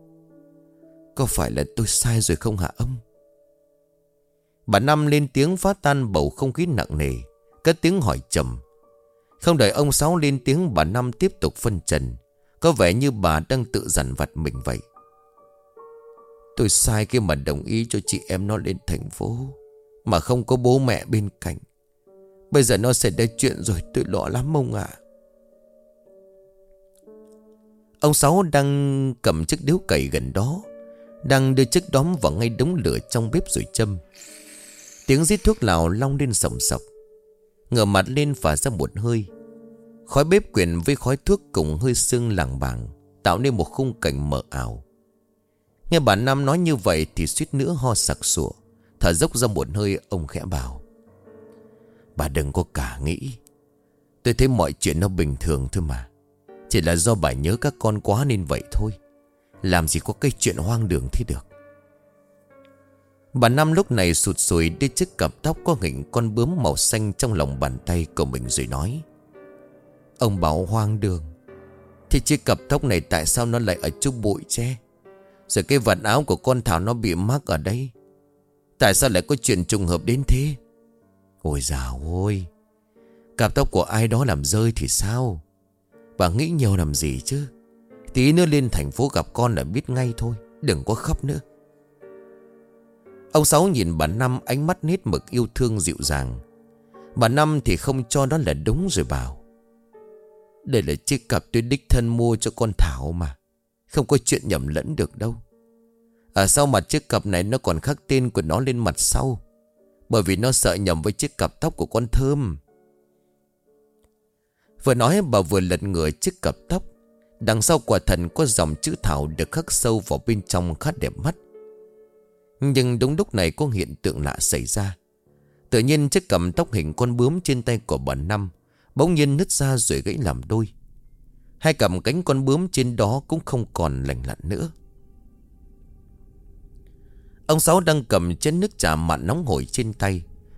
Có phải là tôi sai rồi không hả ông? Bà Năm lên tiếng phá tan bầu không khí nặng nề, cất tiếng hỏi trầm. Không đợi ông Sáu lên tiếng, bà Năm tiếp tục phân trần, có vẻ như bà đang tự dằn vặt mình vậy. Tôi sai khi mà đồng ý cho chị em nó lên thành phố mà không có bố mẹ bên cạnh. Bây giờ nó sẽ ra chuyện rồi, tôi lo lắm ông ạ. Ông Sáu đang cầm chiếc điếu cày gần đó, đang đưa chiếc đóm vào ngay đống lửa trong bếp rồi châm. Tiếng rít thuốc lào long lên sòng sọc. Ngửa mặt lên phả ra một hơi. Khói bếp quyện với khói thuốc cùng hơi sương lảng bảng, tạo nên một khung cảnh mờ ảo. Nghe bà Năm nói như vậy thì suýt nữa ho sặc sụa. Thở dốc ra một hơi, ông khẽ bảo: Bà đừng có cả nghĩ. Tôi thấy mọi chuyện nó bình thường thôi mà. Chỉ là do bà nhớ các con quá nên vậy thôi. Làm gì có cái chuyện hoang đường thế được. Bà Năm lúc này sụt sùi đưa chiếc cặp tóc có hình con bướm màu xanh trong lòng bàn tay của mình rồi nói: Ông bảo hoang đường, thì chiếc cặp tóc này tại sao nó lại ở trong bụi tre? Rồi cái vạt áo của con Thảo nó bị mắc ở đây, tại sao lại có chuyện trùng hợp đến thế? Ôi dào ôi, cặp tóc của ai đó làm rơi thì sao? Bà nghĩ nhiều làm gì chứ? Tí nữa lên thành phố gặp con là biết ngay thôi. Đừng có khóc nữa. Ông Sáu nhìn bà Năm, ánh mắt hết mực yêu thương dịu dàng. Bà Năm thì không cho đó là đúng rồi bảo: Đây là chiếc cặp tôi đích thân mua cho con Thảo mà, không có chuyện nhầm lẫn được đâu. Ở sau mặt chiếc cặp này nó còn khắc tên của nó lên mặt sau, bởi vì nó sợ nhầm với chiếc cặp tóc của con Thơm. Vừa nói bà vừa lật ngửa chiếc cặp tóc. Đằng sau quả thần có dòng chữ Thảo được khắc sâu vào bên trong khá đẹp mắt. Nhưng đúng lúc này có hiện tượng lạ xảy ra. Tự nhiên chiếc cặp tóc hình con bướm trên tay của bà Năm bỗng nhiên nứt ra rồi gãy làm đôi. Hai cầm cánh con bướm trên đó cũng không còn lành lặn nữa. Ông Sáu đang cầm chén nước trà mặn nóng hổi trên tay,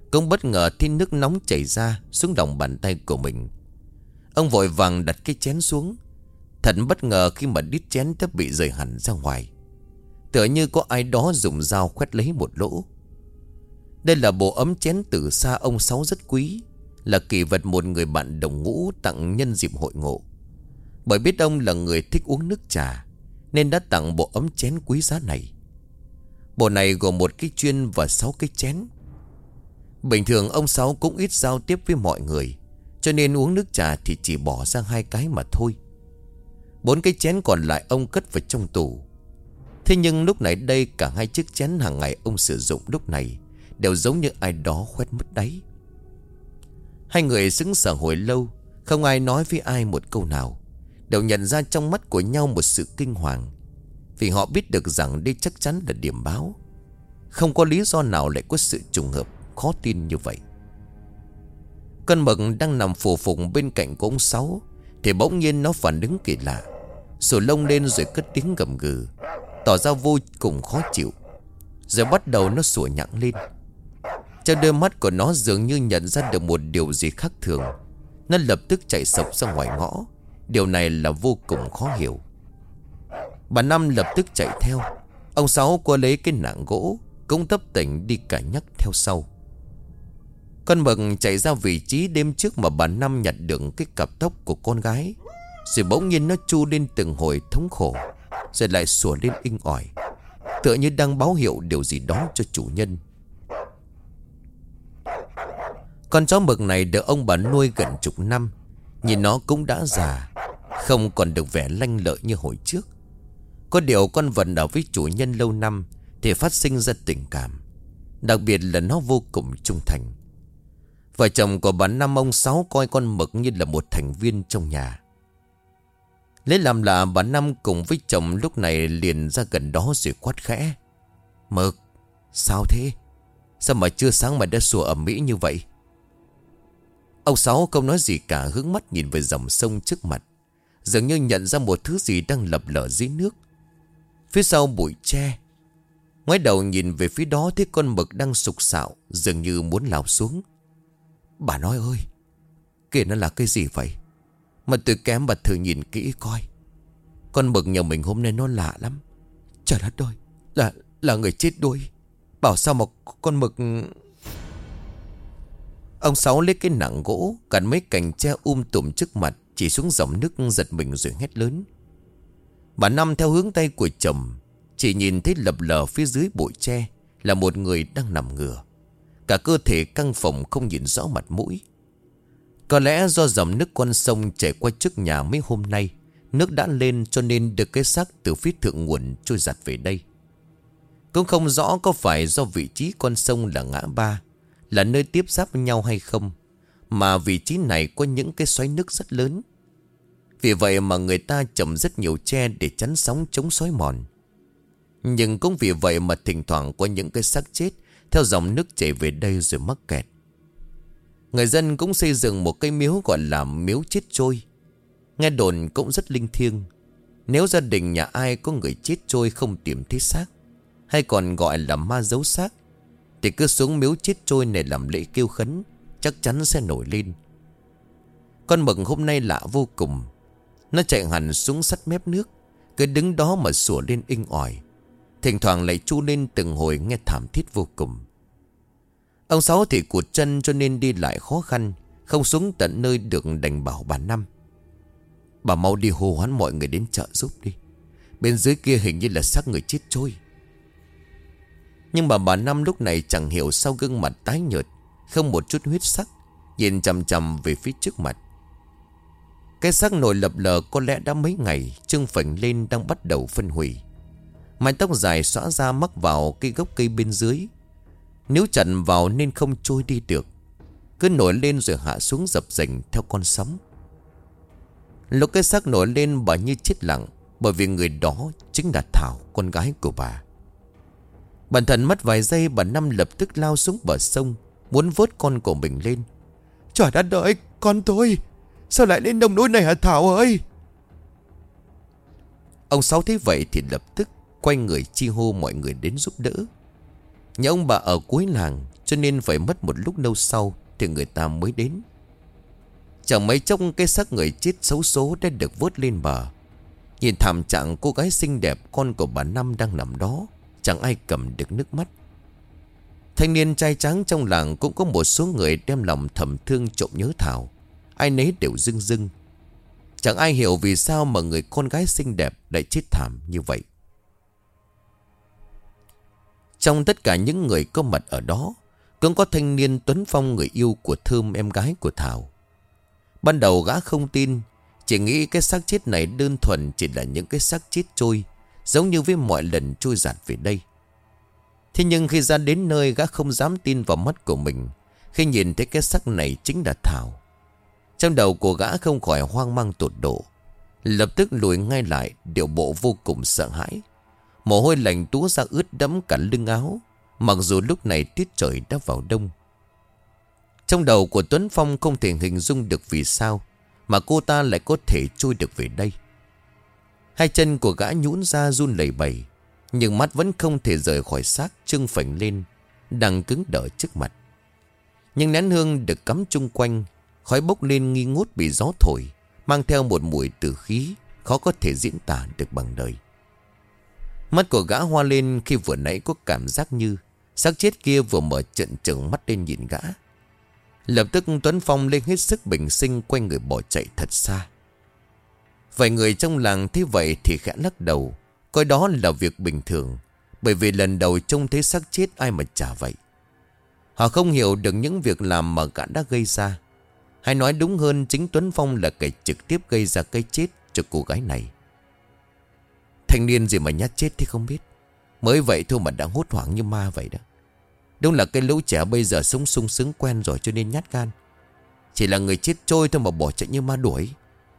Cũng bất ngờ thấy nước nóng chảy ra xuống lòng bàn tay của mình. Ông vội vàng đặt cái chén xuống. Thật bất ngờ khi mà đít chén đã bị rời hẳn ra ngoài, tựa như có ai đó dùng dao khoét lấy một lỗ. Đây là bộ ấm chén từ xa ông Sáu rất quý, là kỷ vật một người bạn đồng ngũ tặng nhân dịp hội ngộ. Bởi biết ông là người thích uống nước trà, nên đã tặng bộ ấm chén quý giá này. Bộ này gồm một cái chuyên và 6 cái chén. Bình thường ông Sáu cũng ít giao tiếp với mọi người, cho nên uống nước trà thì chỉ bỏ ra 2 cái mà thôi. 4 cái chén còn lại ông cất vào trong tủ. Thế nhưng lúc này đây, cả 2 chiếc chén hàng ngày ông sử dụng lúc này đều giống như ai đó khoét mất đáy. Hai người sững sờ hồi lâu, không ai nói với ai một câu nào. Đều nhận ra trong mắt của nhau một sự kinh hoàng, vì họ biết được rằng đây chắc chắn là điểm báo. Không có lý do nào lại có sự trùng hợp khó tin như vậy. Con mực đang nằm phù phụng bên cạnh của ông Sáu thì bỗng nhiên nó phản ứng kỳ lạ, sổ lông lên rồi cất tiếng gầm gừ, tỏ ra vô cùng khó chịu. Rồi bắt đầu nó sủa nhặng lên. Trong đôi mắt của nó dường như nhận ra được một điều gì khác thường. Nó lập tức chạy sộc ra ngoài ngõ. Điều này là vô cùng khó hiểu. Bà Năm lập tức chạy theo. Ông Sáu qua lấy cái nạng gỗ, cũng tấp tỉnh đi cả nhắc theo sau. Con mực chạy ra vị trí đêm trước mà bà Năm nhặt được cái cặp tóc của con gái. Rồi bỗng nhiên nó chu lên từng hồi thống khổ, rồi lại sủa lên inh ỏi, tựa như đang báo hiệu điều gì đó cho chủ nhân. Con chó mực này được ông bà nuôi gần chục năm. Nhìn nó cũng đã già, không còn được vẻ lanh lợi như hồi trước. Có điều con vật ở với chủ nhân lâu năm thì phát sinh ra tình cảm, đặc biệt là nó vô cùng trung thành. Vợ chồng của bà Năm ông Sáu coi con mực như là một thành viên trong nhà. Lấy làm lạ, bà Năm cùng với chồng lúc này liền ra gần đó rồi quát khẽ: "Mực, sao thế? Sao mà chưa sáng mà đã sủa ầm ĩ như vậy?" Ông Sáu không nói gì cả, hướng mắt nhìn về dòng sông trước mặt, dường như nhận ra một thứ gì đang lập lờ dưới nước. Phía sau bụi tre, ngoái đầu nhìn về phía đó thấy con mực đang sục sạo, dường như muốn lao xuống. "Bà nói ơi, kìa, nó là cái gì vậy? Mà tôi kém bà thử nhìn kỹ coi. Con mực nhà mình hôm nay nó lạ lắm. Trời đất ơi, là người chết đuối. Bảo sao mà con mực..." Ông Sáu lấy cái nạng gỗ cắn mấy cành tre tùm trước mặt, chỉ xuống dòng nước giật mình rồi hét lớn. Bà Năm theo hướng tay của chồng, chỉ nhìn thấy lập lờ phía dưới bụi tre là một người đang nằm ngửa, cả cơ thể căng phồng không nhìn rõ mặt mũi. Có lẽ do dòng nước con sông chảy qua trước nhà mấy hôm nay, nước đã lên cho nên được cái xác từ phía thượng nguồn trôi giặt về đây. Cũng không rõ có phải do vị trí con sông là ngã ba, là nơi tiếp giáp với nhau hay không, mà vị trí này có những cái xoáy nước rất lớn. Vì vậy mà người ta trồng rất nhiều tre để chắn sóng chống xói mòn. Nhưng cũng vì vậy mà thỉnh thoảng có những cái xác chết theo dòng nước chảy về đây rồi mắc kẹt. Người dân cũng xây dựng một cái miếu gọi là miếu chết trôi. Nghe đồn cũng rất linh thiêng. Nếu gia đình nhà ai có người chết trôi không tìm thấy xác, hay còn gọi là ma giấu xác, thì cứ xuống miếu chết trôi này làm lễ kêu khấn, chắc chắn sẽ nổi lên. Con mực hôm nay lạ vô cùng. Nó chạy hẳn xuống sát mép nước, cứ đứng đó mà sủa lên inh ỏi, thỉnh thoảng lại chu lên từng hồi nghe thảm thiết vô cùng. Ông Sáu thì cụt chân cho nên đi lại khó khăn, không xuống tận nơi được, đành bảo bà Năm: "Bà mau đi hô hoán mọi người đến chợ giúp đi. Bên dưới kia hình như là xác người chết trôi." Nhưng mà bà Năm lúc này chẳng hiểu sao gương mặt tái nhợt, không một chút huyết sắc, nhìn chằm chằm về phía trước mặt. Cái xác nổi lập lờ có lẽ đã mấy ngày, trương phình lên đang bắt đầu phân hủy. Mái tóc dài xõa ra mắc vào cái gốc cây bên dưới, nếu chặn vào nên không trôi đi được, cứ nổi lên rồi hạ xuống dập dềnh theo con sóng. Lúc cái xác nổi lên, bà như chết lặng, bởi vì người đó chính là Thảo, con gái của bà. Bản thân mất vài giây, bà Năm lập tức lao xuống bờ sông, muốn vớt con của mình lên. "Trời đất ơi, con tôi, sao lại lên nông nỗi này hả Thảo ơi?" Ông Sáu thấy vậy thì lập tức quay người chi hô mọi người đến giúp đỡ. Nhà ông bà ở cuối làng, cho nên phải mất một lúc lâu sau thì người ta mới đến. Chẳng mấy chốc cái xác người chết xấu số đã được vớt lên bờ. Nhìn thảm trạng cô gái xinh đẹp con của bà Năm đang nằm đó, chẳng ai cầm được nước mắt. Thanh niên trai tráng trong làng cũng có một số người đem lòng thầm thương trộm nhớ Thảo. Ai nấy đều rưng rưng. Chẳng ai hiểu vì sao mà người con gái xinh đẹp lại chết thảm như vậy. Trong tất cả những người có mặt ở đó, cũng có thanh niên Tuấn Phong, người yêu của Thơm, em gái của Thảo. Ban đầu gã không tin, chỉ nghĩ cái xác chết này đơn thuần chỉ là những cái xác chết trôi, giống như với mọi lần trôi giạt về đây. Thế nhưng khi ra đến nơi, gã không dám tin vào mắt của mình khi nhìn thấy cái xác này chính là Thảo. Trong đầu của gã không khỏi hoang mang tột độ, lập tức lùi ngay lại, điệu bộ vô cùng sợ hãi. Mồ hôi lạnh túa ra ướt đẫm cả lưng áo, mặc dù lúc này tiết trời đã vào đông. Trong đầu của Tuấn Phong không thể hình dung được vì sao mà cô ta lại có thể trôi được về đây. Hai chân của gã nhũn ra run lẩy bẩy, nhưng mắt vẫn không thể rời khỏi xác trưng phình lên, đang cứng đờ trước mặt. Nhưng nén hương được cắm chung quanh, khói bốc lên nghi ngút bị gió thổi, mang theo một mùi tử khí khó có thể diễn tả được bằng lời. Mắt của gã hoa lên khi vừa nãy có cảm giác như xác chết kia vừa mở trợn trừng mắt lên nhìn gã. Lập tức Tuấn Phong lên hết sức bình sinh, quay người bỏ chạy thật xa. Vài người trong làng thấy vậy thì khẽ lắc đầu, coi đó là việc bình thường, bởi vì lần đầu trông thấy xác chết ai mà chả vậy. Họ không hiểu được những việc làm mà gã đã gây ra. Hay nói đúng hơn, chính Tuấn Phong là kẻ trực tiếp gây ra cái chết cho cô gái này. Thanh niên gì mà nhát chết thì không biết, mới vậy thôi mà đã hốt hoảng như ma vậy đó. Đúng là cái lũ trẻ bây giờ sống sung sướng quen rồi cho nên nhát gan. Chỉ là người chết trôi thôi mà bỏ chạy như ma đuổi.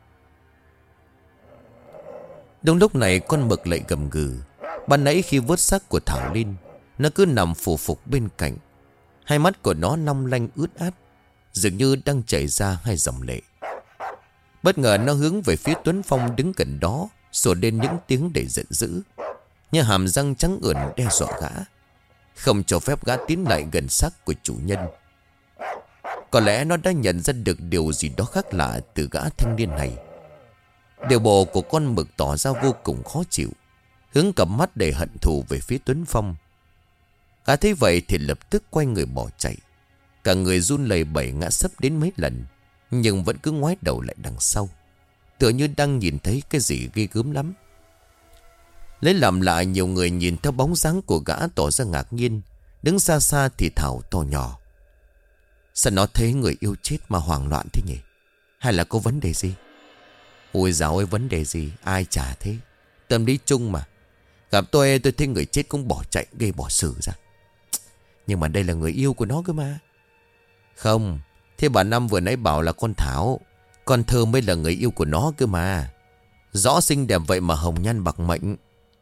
Đúng lúc này con mực lại gầm gừ. Ban nãy khi vớt xác của Thảo lên, nó cứ nằm phù phục bên cạnh. Hai mắt của nó long lanh ướt át, dường như đang chảy ra hai dòng lệ. Bất ngờ nó hướng về phía Tuấn Phong đứng gần đó, sủa lên những tiếng đầy giận dữ, như hàm răng trắng ửng đe dọa gã, không cho phép gã tiến lại gần xác của chủ nhân. Có lẽ nó đã nhận ra được điều gì đó khác lạ từ gã thanh niên này. Điều bộ của con mực tỏ ra vô cùng khó chịu, hướng cặp mắt đầy hận thù về phía Tuấn Phong. Gã thấy vậy thì lập tức quay người bỏ chạy. Cả người run lẩy bẩy ngã sấp đến mấy lần, nhưng vẫn cứ ngoái đầu lại đằng sau, tựa như đang nhìn thấy cái gì ghê gớm lắm. Lấy làm lạ, nhiều người nhìn theo bóng dáng của gã tỏ ra ngạc nhiên. Đứng xa xa thì thào to nhỏ: sao nó thấy người yêu chết mà hoảng loạn thế nhỉ? Hay là có vấn đề gì? Ôi dạo ơi, vấn đề gì? Ai chả thế. Tâm lý chung mà. Gặp tôi thấy người chết cũng bỏ chạy, gây bỏ xử ra. Nhưng mà đây là người yêu của nó cơ mà. Không, thế bà Năm vừa nãy bảo là con Thảo, con Thơ mới là người yêu của nó cơ mà. Rõ xinh đẹp vậy mà hồng nhan bạc mệnh.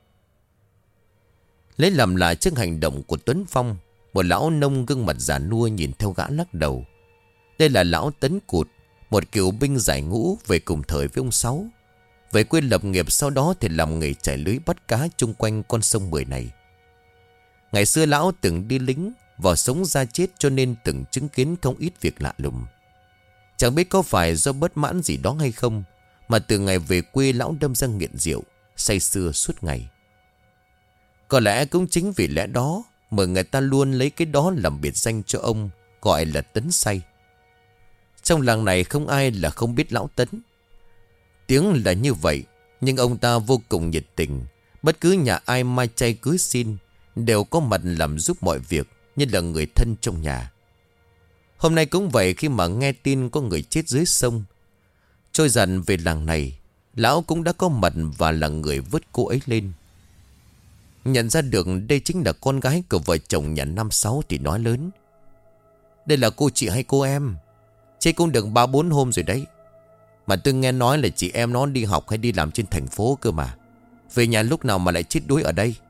Lấy làm lạ trước hành động của Tuấn Phong, một lão nông gương mặt già nua nhìn theo gã lắc đầu. Đây là lão Tấn Cụt, một cựu binh giải ngũ về cùng thời với ông Sáu. Về quê lập nghiệp, sau đó thì làm nghề chải lưới bắt cá chung quanh con sông Mười này. Ngày xưa lão từng đi lính, vào sống ra chết, cho nên từng chứng kiến không ít việc lạ lùng. Chẳng biết có phải do bất mãn gì đó hay không, mà từ ngày về quê lão đâm ra nghiện rượu, say sưa suốt ngày. Có lẽ cũng chính vì lẽ đó mà người ta luôn lấy cái đó làm biệt danh cho ông, gọi là Tấn say. Trong làng này không ai là không biết lão Tấn. Tiếng là như vậy, nhưng ông ta vô cùng nhiệt tình. Bất cứ nhà ai mai chay cưới xin đều có mặt làm giúp mọi việc, như là người thân trong nhà. Hôm nay cũng vậy, khi mà nghe tin có người chết dưới sông trôi dần về làng này, lão cũng đã có mặt và là người vớt cô ấy lên. Nhận ra được đây chính là con gái của vợ chồng nhà Năm Sáu thì nói lớn: đây là cô chị hay cô em? Chết cũng được 3-4 hôm rồi đấy. Mà tôi nghe nói là chị em nó đi học hay đi làm trên thành phố cơ mà. Về nhà lúc nào mà lại chết đuối ở đây?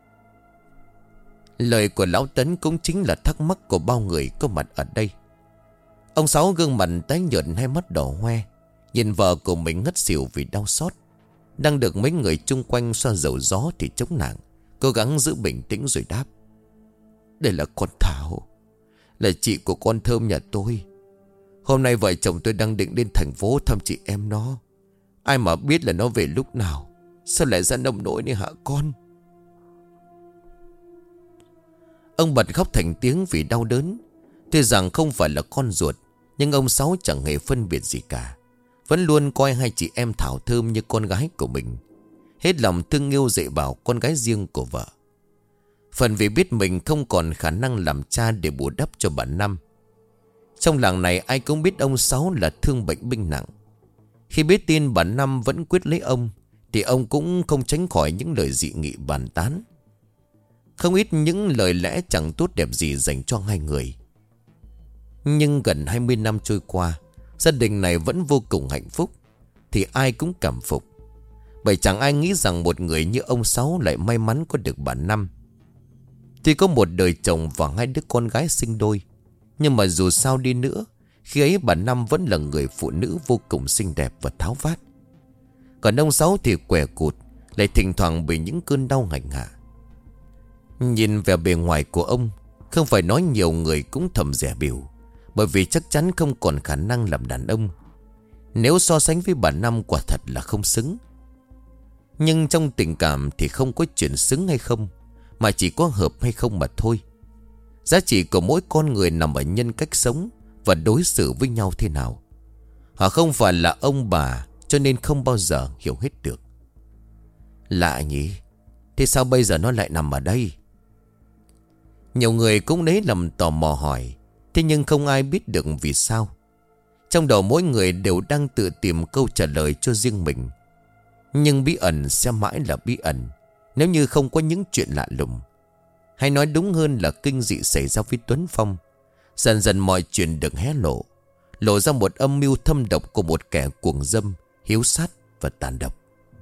Lời của lão Tấn cũng chính là thắc mắc của bao người có mặt ở đây. Ông Sáu gương mặt tái nhợt, hai mắt đỏ hoe, nhìn vợ của mình ngất xỉu vì đau xót. Đang được mấy người chung quanh xoa dầu gió thì chống nạng, cố gắng giữ bình tĩnh rồi đáp: Đây là con Thảo, là chị của con Thơm nhà tôi. Hôm nay vợ chồng tôi đang định lên thành phố thăm chị em nó. Ai mà biết là nó về lúc nào. Sao lại ra nông nỗi này hả con? Ông bật khóc thành tiếng vì đau đớn. Tuy rằng không phải là con ruột, nhưng ông Sáu chẳng hề phân biệt gì cả. Vẫn luôn coi hai chị em Thảo Thơm như con gái của mình. Hết lòng thương yêu dạy bảo con gái riêng của vợ. Phần vì biết mình không còn khả năng làm cha để bù đắp cho bà Năm. Trong làng này ai cũng biết ông Sáu là thương bệnh binh nặng. Khi biết tin bà Năm vẫn quyết lấy ông, thì ông cũng không tránh khỏi những lời dị nghị bàn tán. Không ít những lời lẽ chẳng tốt đẹp gì dành cho hai người. Nhưng gần 20 năm trôi qua, gia đình này vẫn vô cùng hạnh phúc, thì ai cũng cảm phục. Bởi chẳng ai nghĩ rằng một người như ông Sáu lại may mắn có được bà Năm. Tuy có một đời chồng và hai đứa con gái sinh đôi, nhưng mà dù sao đi nữa, khi ấy bà Năm vẫn là người phụ nữ vô cùng xinh đẹp và tháo vát. Còn ông Sáu thì què cụt, lại thỉnh thoảng bị những cơn đau hành hạ. Nhìn vẻ bề ngoài của ông, không phải nói nhiều người cũng thầm dè bỉu, bởi vì chắc chắn không còn khả năng làm đàn ông. Nếu so sánh với bà Năm quả thật là không xứng. Nhưng trong tình cảm thì không có chuyện xứng hay không, mà chỉ có hợp hay không mà thôi. Giá trị của mỗi con người nằm ở nhân cách sống và đối xử với nhau thế nào. Họ không phải là ông bà, cho nên không bao giờ hiểu hết được. Lạ nhỉ? Thế sao bây giờ nó lại nằm ở đây? Nhiều người cũng lấy làm tò mò hỏi. Thế nhưng không ai biết được vì sao. Trong đầu mỗi người đều đang tự tìm câu trả lời cho riêng mình. Nhưng bí ẩn sẽ mãi là bí ẩn, nếu như không có những chuyện lạ lùng. Hay nói đúng hơn là kinh dị xảy ra với Tuấn Phong. Dần dần mọi chuyện được hé lộ, lộ ra một âm mưu thâm độc của một kẻ cuồng dâm, hiếu sát và tàn độc.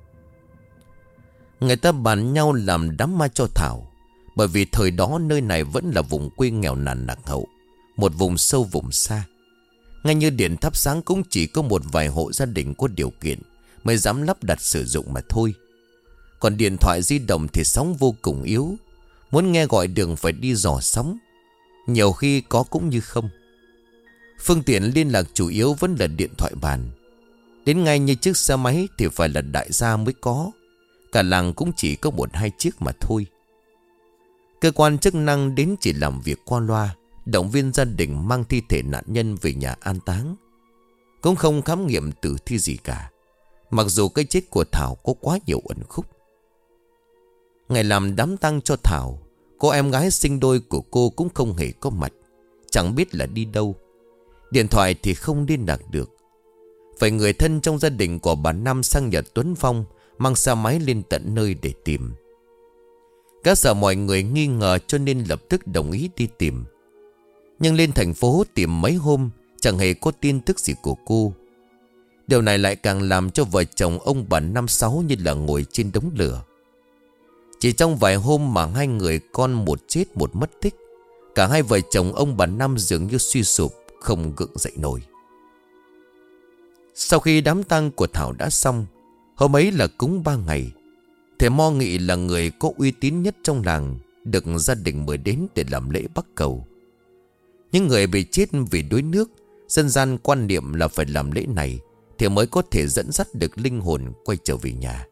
Người ta bàn nhau làm đám ma cho Thảo, bởi vì thời đó nơi này vẫn là vùng quê nghèo nàn lạc hậu, một vùng sâu vùng xa. Ngay như điện thắp sáng cũng chỉ có một vài hộ gia đình có điều kiện mới dám lắp đặt sử dụng mà thôi. Còn điện thoại di động thì sóng vô cùng yếu, muốn nghe gọi đường phải đi dò sóng, nhiều khi có cũng như không. Phương tiện liên lạc chủ yếu vẫn là điện thoại bàn. Đến ngay như chiếc xe máy thì phải là đại gia mới có. Cả làng cũng chỉ có 1-2 chiếc mà thôi. Cơ quan chức năng đến chỉ làm việc qua loa, động viên gia đình mang thi thể nạn nhân về nhà an táng, cũng không khám nghiệm tử thi gì cả. Mặc dù cái chết của Thảo có quá nhiều ẩn khúc. Ngày làm đám tang cho Thảo, cô em gái sinh đôi của cô cũng không hề có mặt, chẳng biết là đi đâu. Điện thoại thì không liên lạc được. Phải người thân trong gia đình của bà Năm sang nhà Tuấn Phong mang xe máy lên tận nơi để tìm. Các sợ mọi người nghi ngờ cho nên lập tức đồng ý đi tìm. Nhưng lên thành phố tìm mấy hôm chẳng hề có tin tức gì của cô. Điều này lại càng làm cho vợ chồng ông bà Năm Sáu như là ngồi trên đống lửa. Chỉ trong vài hôm mà hai người con một chết một mất tích. Cả hai vợ chồng ông bà Năm dường như suy sụp, không gượng dậy nổi. Sau khi đám tang của Thảo đã xong, hôm ấy là cúng 3 ngày. Thầy Mo Nghị là người có uy tín nhất trong làng, được gia đình mời đến để làm lễ bắt cầu. Những người bị chết vì đuối nước, dân gian quan niệm là phải làm lễ này thì mới có thể dẫn dắt được linh hồn quay trở về nhà.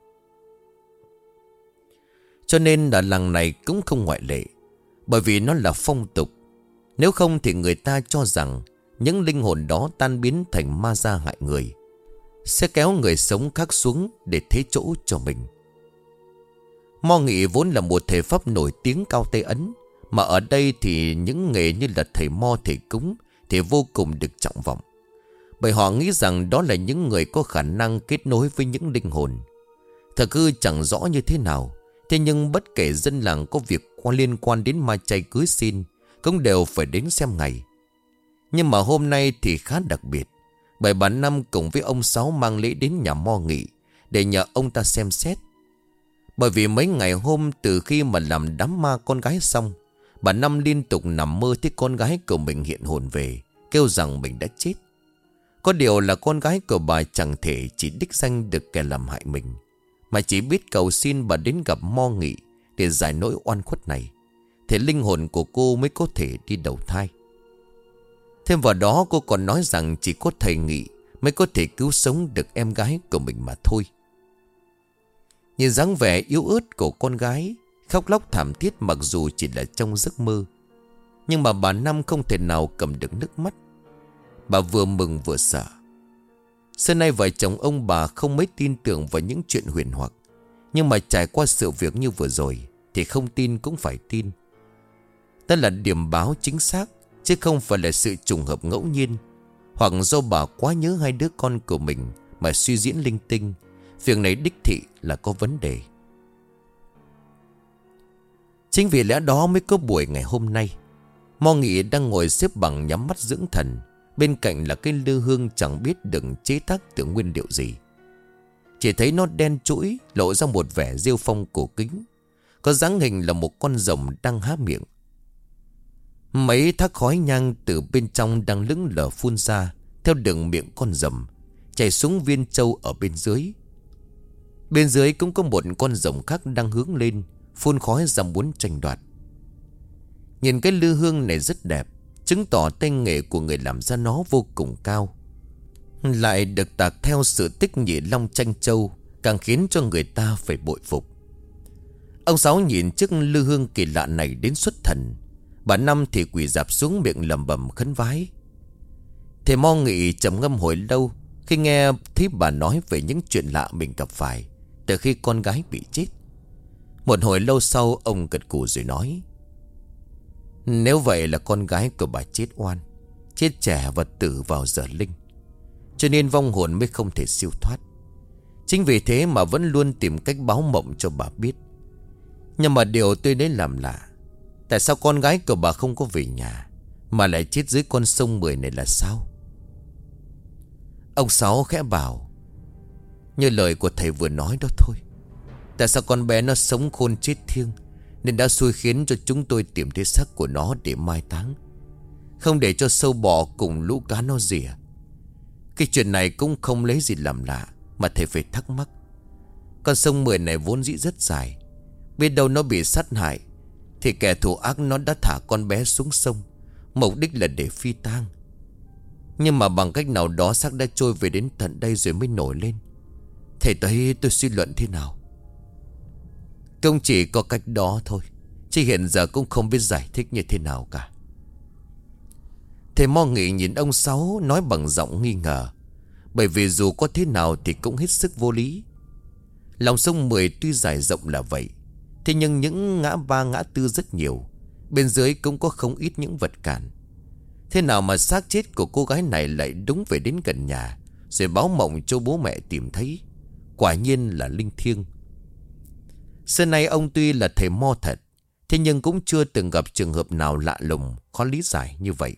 Cho nên là làng này cũng không ngoại lệ, bởi vì nó là phong tục. Nếu không thì người ta cho rằng những linh hồn đó tan biến thành ma da hại người, sẽ kéo người sống khác xuống để thế chỗ cho mình. Mo Nghị vốn là một thầy pháp nổi tiếng cao tay Ấn, mà ở đây thì những nghề như là thầy mo, thầy cúng thì vô cùng được trọng vọng. Bởi họ nghĩ rằng đó là những người có khả năng kết nối với những linh hồn. Thật hư chẳng rõ như thế nào, thế nhưng bất kể dân làng có việc liên quan đến ma chay cưới xin cũng đều phải đến xem ngày. Nhưng mà hôm nay thì khá đặc biệt, bởi bà Năm cùng với ông Sáu mang lễ đến nhà Mo Nghị để nhờ ông ta xem xét. Bởi vì mấy ngày hôm từ khi mà làm đám ma con gái xong, bà Năm liên tục nằm mơ thấy con gái của mình hiện hồn về, kêu rằng mình đã chết. Có điều là con gái của bà chẳng thể chỉ đích danh được kẻ làm hại mình, mà chỉ biết cầu xin bà đến gặp Mo Nghị để giải nỗi oan khuất này. thì linh hồn của cô mới có thể đi đầu thai. Thêm vào đó cô còn nói rằng chỉ có thầy Nghị mới có thể cứu sống được em gái của mình mà thôi. Nhìn dáng vẻ yếu ớt của con gái khóc lóc thảm thiết mặc dù chỉ là trong giấc mơ, nhưng mà bà Năm không thể nào cầm được nước mắt. Bà vừa mừng vừa sợ. Xưa nay vợ chồng ông bà không mấy tin tưởng vào những chuyện huyền hoặc, nhưng mà trải qua sự việc như vừa rồi thì không tin cũng phải tin. Đó là điểm báo chính xác, chứ không phải là sự trùng hợp ngẫu nhiên, hoặc do bà quá nhớ hai đứa con của mình mà suy diễn linh tinh. Việc này đích thị là có vấn đề. Chính vì lẽ đó mới có buổi ngày hôm nay. Mo Nghị đang ngồi xếp bằng nhắm mắt dưỡng thần. Bên cạnh là cái lư hương chẳng biết được chế tác từ nguyên liệu gì. Chỉ thấy nó đen trũi, lộ ra một vẻ rêu phong cổ kính. Có dáng hình là một con rồng đang há miệng. Mấy thác khói nhang từ bên trong đang lững lờ phun ra theo đường miệng con rồng, chảy xuống viên châu ở bên dưới. Bên dưới cũng có một con rồng khác đang hướng lên, phun khói ra muốn tranh đoạt. Nhìn cái lư hương này rất đẹp, chứng tỏ tay nghề của người làm ra nó vô cùng cao. Lại được tạc theo sự tích nhị long tranh châu, càng khiến cho người ta phải bội phục. Ông Sáu nhìn chiếc lư hương kỳ lạ này đến xuất thần. Bà Năm thì quỳ rạp xuống miệng lẩm bẩm khấn vái. Thầy Mo Nghị trầm ngâm hồi lâu khi nghe thấy bà nói về những chuyện lạ mình gặp phải từ khi con gái bị chết. Một hồi lâu sau ông gật gù rồi nói: nếu vậy là con gái của bà chết oan, chết trẻ và tử vào giờ linh, cho nên vong hồn mới không thể siêu thoát. Chính vì thế mà vẫn luôn tìm cách báo mộng cho bà biết. Nhưng mà điều tôi đến làm lạ, tại sao con gái của bà không có về nhà mà lại chết dưới con sông Mười này là sao? Ông Sáu khẽ bảo: như lời của thầy vừa nói đó thôi. Tại sao con bé nó sống khôn chết thiêng, nên đã xui khiến cho chúng tôi tìm thấy xác của nó để mai táng, không để cho sâu bọ cùng lũ cá nó rỉa. Cái chuyện này cũng không lấy gì làm lạ, mà thầy phải thắc mắc. Con sông Mười này vốn dĩ rất dài, biết đâu nó bị sát hại thì kẻ thù ác nó đã thả con bé xuống sông, mục đích là để phi tang. Nhưng mà bằng cách nào đó xác đã trôi về đến tận đây rồi mới nổi lên. Thầy thấy tôi suy luận thế nào? Cũng chỉ có cách đó thôi, chứ hiện giờ cũng không biết giải thích như thế nào cả. Thầy Mo Nghị nhìn ông Sáu nói bằng giọng nghi ngờ, bởi vì dù có thế nào thì cũng hết sức vô lý. Lòng sông Mười tuy dài rộng là vậy, thế nhưng những ngã ba ngã tư rất nhiều, bên dưới cũng có không ít những vật cản. Thế nào mà xác chết của cô gái này lại đúng về đến gần nhà, rồi báo mộng cho bố mẹ tìm thấy? Quả nhiên là linh thiêng. Xưa nay ông tuy là thầy mo thật, thế nhưng cũng chưa từng gặp trường hợp nào lạ lùng, khó lý giải như vậy.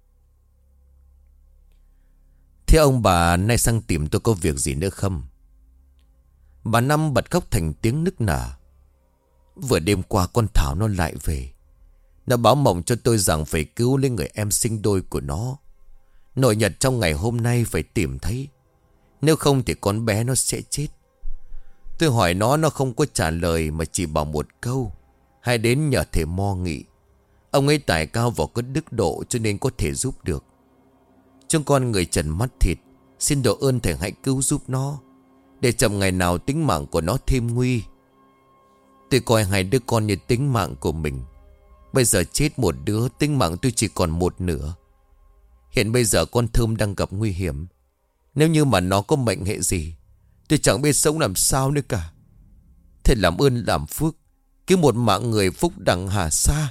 Thế ông bà nay sang tìm tôi có việc gì nữa không? Bà Năm bật khóc thành tiếng nức nở. Vừa đêm qua con Thảo nó lại về. Nó báo mộng cho tôi rằng phải cứu lấy người em sinh đôi của nó. Nội nhật trong ngày hôm nay phải tìm thấy, nếu không thì con bé nó sẽ chết. Tôi hỏi nó không có trả lời, mà chỉ bảo một câu: hãy đến nhờ thầy Mo Nghị. Ông ấy tài cao và có đức độ, cho nên có thể giúp được. Chúng con người trần mắt thịt, xin độ ơn thầy hãy cứu giúp nó, để chậm ngày nào tính mạng của nó thêm nguy. Tôi coi hai đứa con như tính mạng của mình. Bây giờ chết một đứa, tính mạng tôi chỉ còn một nửa. Hiện bây giờ con Thơm đang gặp nguy hiểm. Nếu như mà nó có mệnh hệ gì, tôi chẳng biết sống làm sao nữa cả. Thầy làm ơn làm phước, cứu một mạng người phúc đặng hà xa.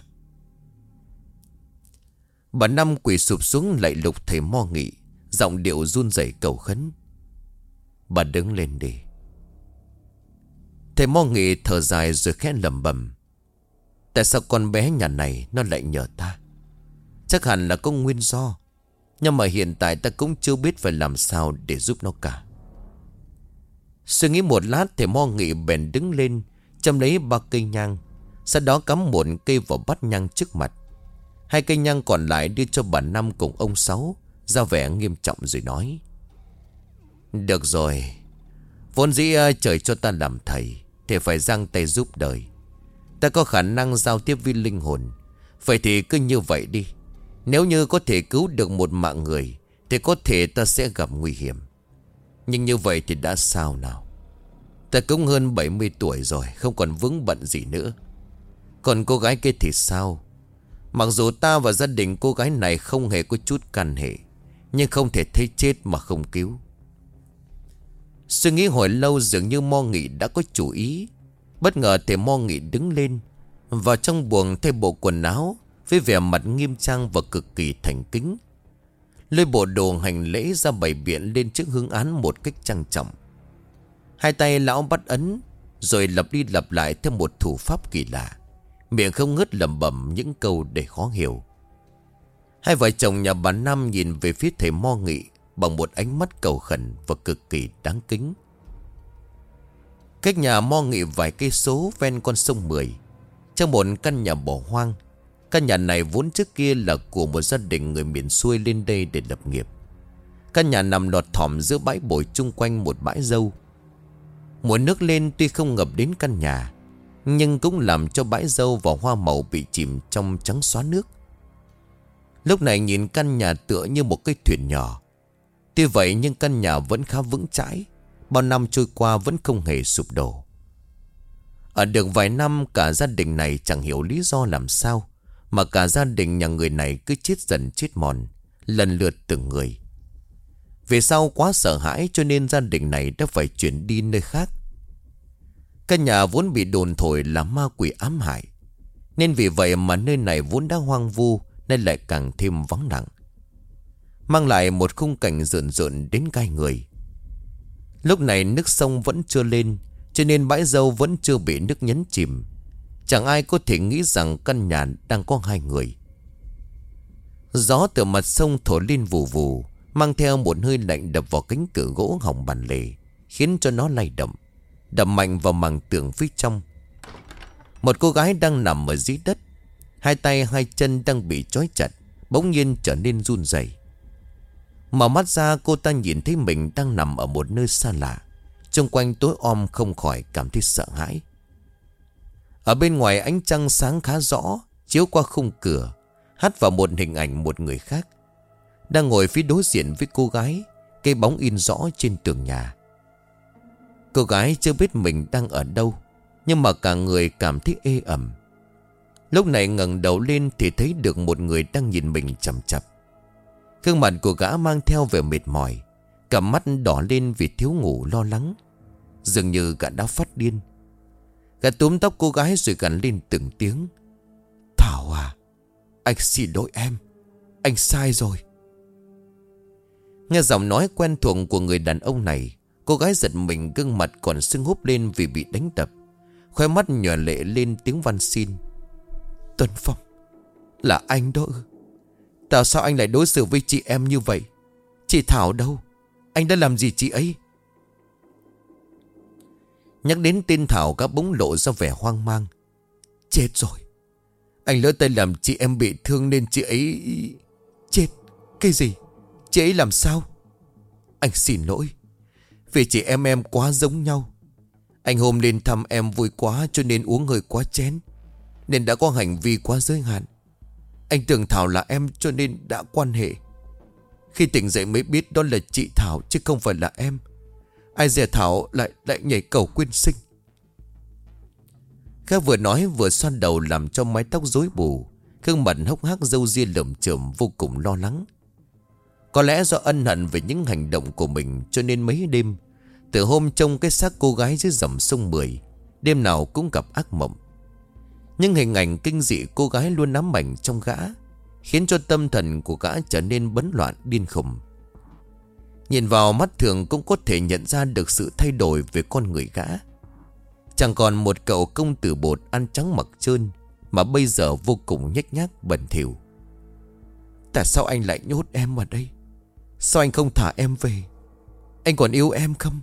Bà Năm quỳ sụp xuống lạy lục thầy Mo Nghị, giọng điệu run rẩy cầu khấn. Bà đứng lên đi. Thầy Mo Nghị thở dài rồi khẽ lẩm bẩm: tại sao con bé nhà này nó lại nhờ ta? Chắc hẳn là có nguyên do, nhưng mà hiện tại ta cũng chưa biết phải làm sao để giúp nó cả. Suy nghĩ một lát, thầy Mo Nghị bèn đứng lên, châm lấy 3 cây nhang, sau đó cắm một cây vào bát nhang trước mặt. 2 cây nhang còn lại đưa cho bà Năm cùng ông Sáu, ra vẻ nghiêm trọng rồi nói: được rồi, vốn dĩ trời cho ta làm thầy thì phải giang tay giúp đời. Ta có khả năng giao tiếp với linh hồn. Vậy thì cứ như vậy đi. Nếu như có thể cứu được một mạng người thì có thể ta sẽ gặp nguy hiểm. Nhưng như vậy thì đã sao nào? Ta cũng hơn 70 tuổi rồi, không còn vướng bận gì nữa. Còn cô gái kia thì sao? Mặc dù ta và gia đình cô gái này không hề có chút can hệ, nhưng không thể thấy chết mà không cứu. Suy nghĩ hồi lâu dường như Mo Nghị đã có chủ ý. Bất ngờ thì Mo Nghị đứng lên, vào trong buồng thay bộ quần áo, với vẻ mặt nghiêm trang và cực kỳ thành kính. Lôi bộ đồ hành lễ ra bày biện lên trước hương án một cách trang trọng. Hai tay lão bắt ấn, rồi lặp đi lặp lại theo một thủ pháp kỳ lạ, miệng không ngớt lẩm bẩm những câu để khó hiểu. Hai vợ chồng nhà bà Năm nhìn về phía thầy Mo Nghị bằng một ánh mắt cầu khẩn và cực kỳ đáng kính. Cách nhà Mo Nghị vài cây số ven con sông Mười, trong một căn nhà bỏ hoang. Căn nhà này vốn trước kia là của một gia đình người miền xuôi lên đây để lập nghiệp. Căn nhà nằm lọt thỏm giữa bãi bồi chung quanh một bãi dâu. Mùa nước lên tuy không ngập đến căn nhà, nhưng cũng làm cho bãi dâu và hoa màu bị chìm trong trắng xóa nước. Lúc này nhìn căn nhà tựa như một cái thuyền nhỏ. Tuy vậy nhưng căn nhà vẫn khá vững chãi, bao năm trôi qua vẫn không hề sụp đổ. Ở được vài năm, cả gia đình này chẳng hiểu lý do làm sao mà cả gia đình nhà người này cứ chết dần chết mòn, lần lượt từng người. Về sau quá sợ hãi cho nên gia đình này đã phải chuyển đi nơi khác. Căn nhà vốn bị đồn thổi là ma quỷ ám hại, nên vì vậy mà nơi này vốn đã hoang vu nên lại càng thêm vắng lặng, mang lại một khung cảnh rợn rợn đến gai người. Lúc này nước sông vẫn chưa lên, cho nên bãi dâu vẫn chưa bị nước nhấn chìm. Chẳng ai có thể nghĩ rằng căn nhà đang có hai người. Gió từ mặt sông thổi lên vù vù, mang theo một hơi lạnh đập vào cánh cửa gỗ hỏng bản lề, khiến cho nó lay động, đập mạnh vào màng tường phía trong. Một cô gái đang nằm ở dưới đất, hai tay hai chân đang bị trói chặt, bỗng nhiên trở nên run rẩy. Mở mắt ra, cô ta nhìn thấy mình đang nằm ở một nơi xa lạ, xung quanh tối om, không khỏi cảm thấy sợ hãi. Ở bên ngoài ánh trăng sáng khá rõ, chiếu qua khung cửa, hắt vào một hình ảnh một người khác đang ngồi phía đối diện với cô gái, cái bóng in rõ trên tường nhà. Cô gái chưa biết mình đang ở đâu, nhưng mà cả người cảm thấy ê ẩm. Lúc này ngẩng đầu lên thì thấy được một người đang nhìn mình chằm chằm. Gương mặt của gã mang theo vẻ mệt mỏi, cặp mắt đỏ lên vì thiếu ngủ lo lắng. Dường như gã đã phát điên. Gã túm tóc cô gái rồi gằn lên từng tiếng: "Thảo à, anh xin lỗi em, anh sai rồi." Nghe giọng nói quen thuộc của người đàn ông này, cô gái giật mình, gương mặt còn sưng húp lên vì bị đánh đập, khóe mắt nhòa lệ lên tiếng van xin: "Tuấn Phong, là anh đó ư? Tại sao anh lại đối xử với chị em như vậy? Chị Thảo đâu? Anh đã làm gì chị ấy?" Nhắc đến tên Thảo, gã bỗng lộ ra vẻ hoang mang. "Chết rồi, anh lỡ tay làm chị em bị thương nên chị ấy..." "Chết? Cái gì? Chị ấy làm sao?" "Anh xin lỗi, vì chị em quá giống nhau. Anh hôm lên thăm em vui quá cho nên uống hơi quá chén, nên đã có hành vi quá giới hạn. Anh tưởng Thảo là em cho nên đã quan hệ. Khi tỉnh dậy mới biết đó là chị Thảo chứ không phải là em. Ai dè Thảo lại nhảy cầu quyên sinh." Khác vừa nói vừa xoăn đầu làm cho mái tóc rối bù, gương mặt hốc hác râu ria lởm chởm, vô cùng lo lắng. Có lẽ do ân hận về những hành động của mình cho nên mấy đêm, từ hôm trông cái xác cô gái dưới dòng sông Mười, đêm nào cũng gặp ác mộng. Nhưng hình ảnh kinh dị cô gái luôn ám ảnh trong gã, khiến cho tâm thần của gã trở nên bấn loạn điên khùng. Nhìn vào mắt thường cũng có thể nhận ra được sự thay đổi về con người gã. Chẳng còn một cậu công tử bột ăn trắng mặc trơn, mà bây giờ vô cùng nhếch nhác bẩn thỉu. "Tại sao anh lại nhốt em ở đây? Sao anh không thả em về? Anh còn yêu em không?"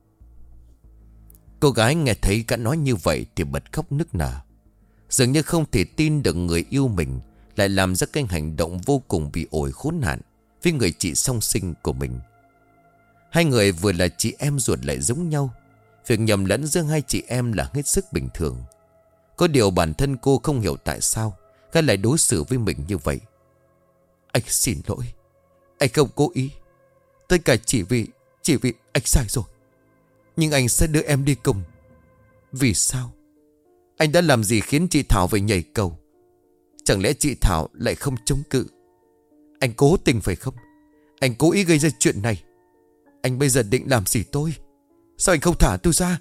Cô gái nghe thấy gã nói như vậy thì bật khóc nức nở, dường như không thể tin được người yêu mình lại làm ra cái hành động vô cùng bị ổi khốn nạn với người chị song sinh của mình. Hai người vừa là chị em ruột lại giống nhau, việc nhầm lẫn giữa hai chị em là hết sức bình thường. Có điều bản thân cô không hiểu tại sao gã lại đối xử với mình như vậy. Anh xin lỗi. Anh không cố ý. Tất cả chỉ vì anh sai rồi. Nhưng anh sẽ đưa em đi cùng. Vì sao? Anh đã làm gì khiến chị Thảo phải nhảy cầu? Chẳng lẽ chị Thảo lại không chống cự? Anh cố tình phải không? Anh cố ý gây ra chuyện này. Anh bây giờ định làm gì tôi? Sao anh không thả tôi ra?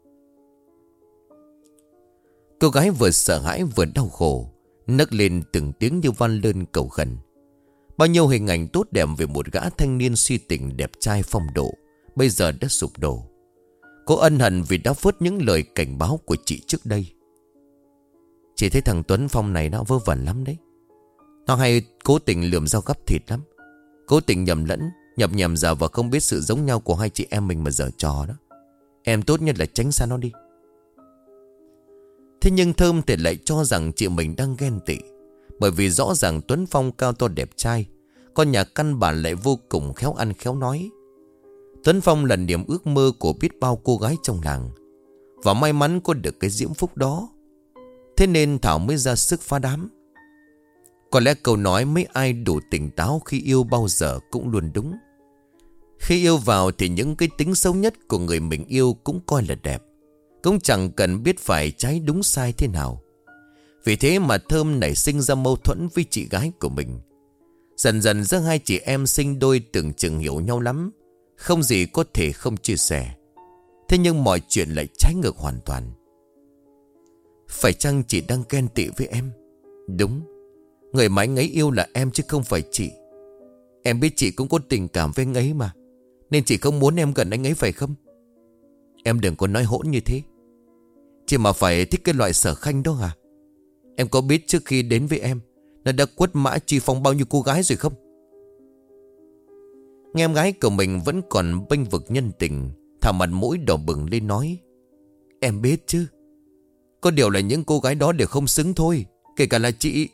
Cô gái vừa sợ hãi vừa đau khổ, nấc lên từng tiếng như van lơn cầu khẩn. Bao nhiêu hình ảnh tốt đẹp về một gã thanh niên si tình đẹp trai phong độ bây giờ đã sụp đổ. Cô ân hận vì đã phớt những lời cảnh báo của chị trước đây. Chị thấy thằng Tuấn Phong này nó vớ vẩn lắm đấy. Nó hay cố tình lườm dao gắp thịt lắm. Cố tình nhầm lẫn, nhập nhầm giờ và không biết sự giống nhau của hai chị em mình mà giở trò đó. Em tốt nhất là tránh xa nó đi. Thế nhưng Thơm thì lại cho rằng chị mình đang ghen tị. Bởi vì rõ ràng Tuấn Phong cao to đẹp trai, con nhà căn bản lại vô cùng khéo ăn khéo nói. Tuấn Phong là niềm ước mơ của biết bao cô gái trong làng, và may mắn có được cái diễm phúc đó. Thế nên Thảo mới ra sức phá đám. Có lẽ câu nói mấy ai đủ tỉnh táo khi yêu bao giờ cũng luôn đúng. Khi yêu vào thì những cái tính xấu nhất của người mình yêu cũng coi là đẹp. Cũng chẳng cần biết phải trái đúng sai thế nào. Vì thế mà Thơm nảy sinh ra mâu thuẫn với chị gái của mình. Dần dần giữa hai chị em sinh đôi tưởng chừng hiểu nhau lắm, không gì có thể không chia sẻ. Thế nhưng mọi chuyện lại trái ngược hoàn toàn. Phải chăng chị đang ghen tị với em? Đúng. Người mà anh ấy yêu là em chứ không phải chị. Em biết chị cũng có tình cảm với anh ấy mà, nên chị không muốn em gần anh ấy phải không? Em đừng có nói hỗn như thế. Chị mà phải thích cái loại Sở Khanh đó à? Em có biết trước khi đến với em nó đã quất mã truy phong bao nhiêu cô gái rồi không? Nghe em gái của mình vẫn còn bênh vực nhân tình, Thảo mặt mũi đỏ bừng lên nói. Em biết chứ. Có điều là những cô gái đó đều không xứng thôi, kể cả là chị.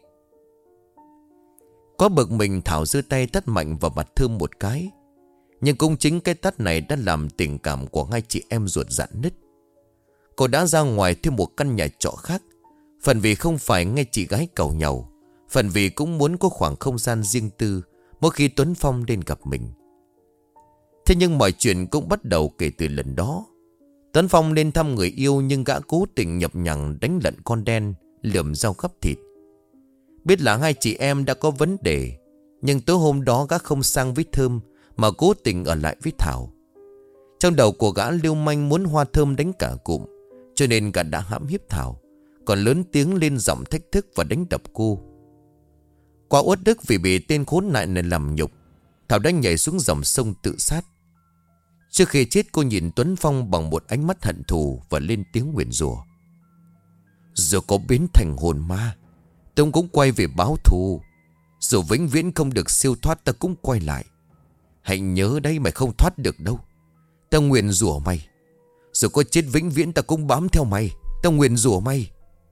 Có bực mình, Thảo giơ tay tát mạnh vào mặt Thơm một cái. Nhưng cũng chính cái tát này đã làm tình cảm của hai chị em ruột rạn nứt. Cô đã ra ngoài thêm một căn nhà trọ khác, phần vì không phải nghe chị gái cầu nhau, phần vì cũng muốn có khoảng không gian riêng tư mỗi khi Tuấn Phong đến gặp mình. Thế nhưng mọi chuyện cũng bắt đầu kể từ lần đó. Tuấn Phong lên thăm người yêu, nhưng gã cố tình nhập nhằng đánh lận con đen, lườm dao gắp thịt. Biết là hai chị em đã có vấn đề, nhưng tối hôm đó gã không sang với Thơm mà cố tình ở lại với Thảo. Trong đầu của gã lưu manh muốn Hoa Thơm đánh cả cụm, cho nên gã đã hãm hiếp Thảo, còn lớn tiếng lên giọng thách thức và đánh đập cô. Quá uất ức vì bị tên khốn nạn này làm nhục, Thảo đã nhảy xuống dòng sông tự sát. Trước khi chết, cô nhìn Tuấn Phong bằng một ánh mắt hận thù và lên tiếng nguyền rủa. Dù có biến thành hồn ma, tôi cũng quay về báo thù. Dù vĩnh viễn không được siêu thoát, ta cũng quay lại. Hãy nhớ đây, mày không thoát được đâu. Ta nguyền rủa mày. Dù có chết vĩnh viễn, ta cũng bám theo mày. Ta nguyền rủa mày.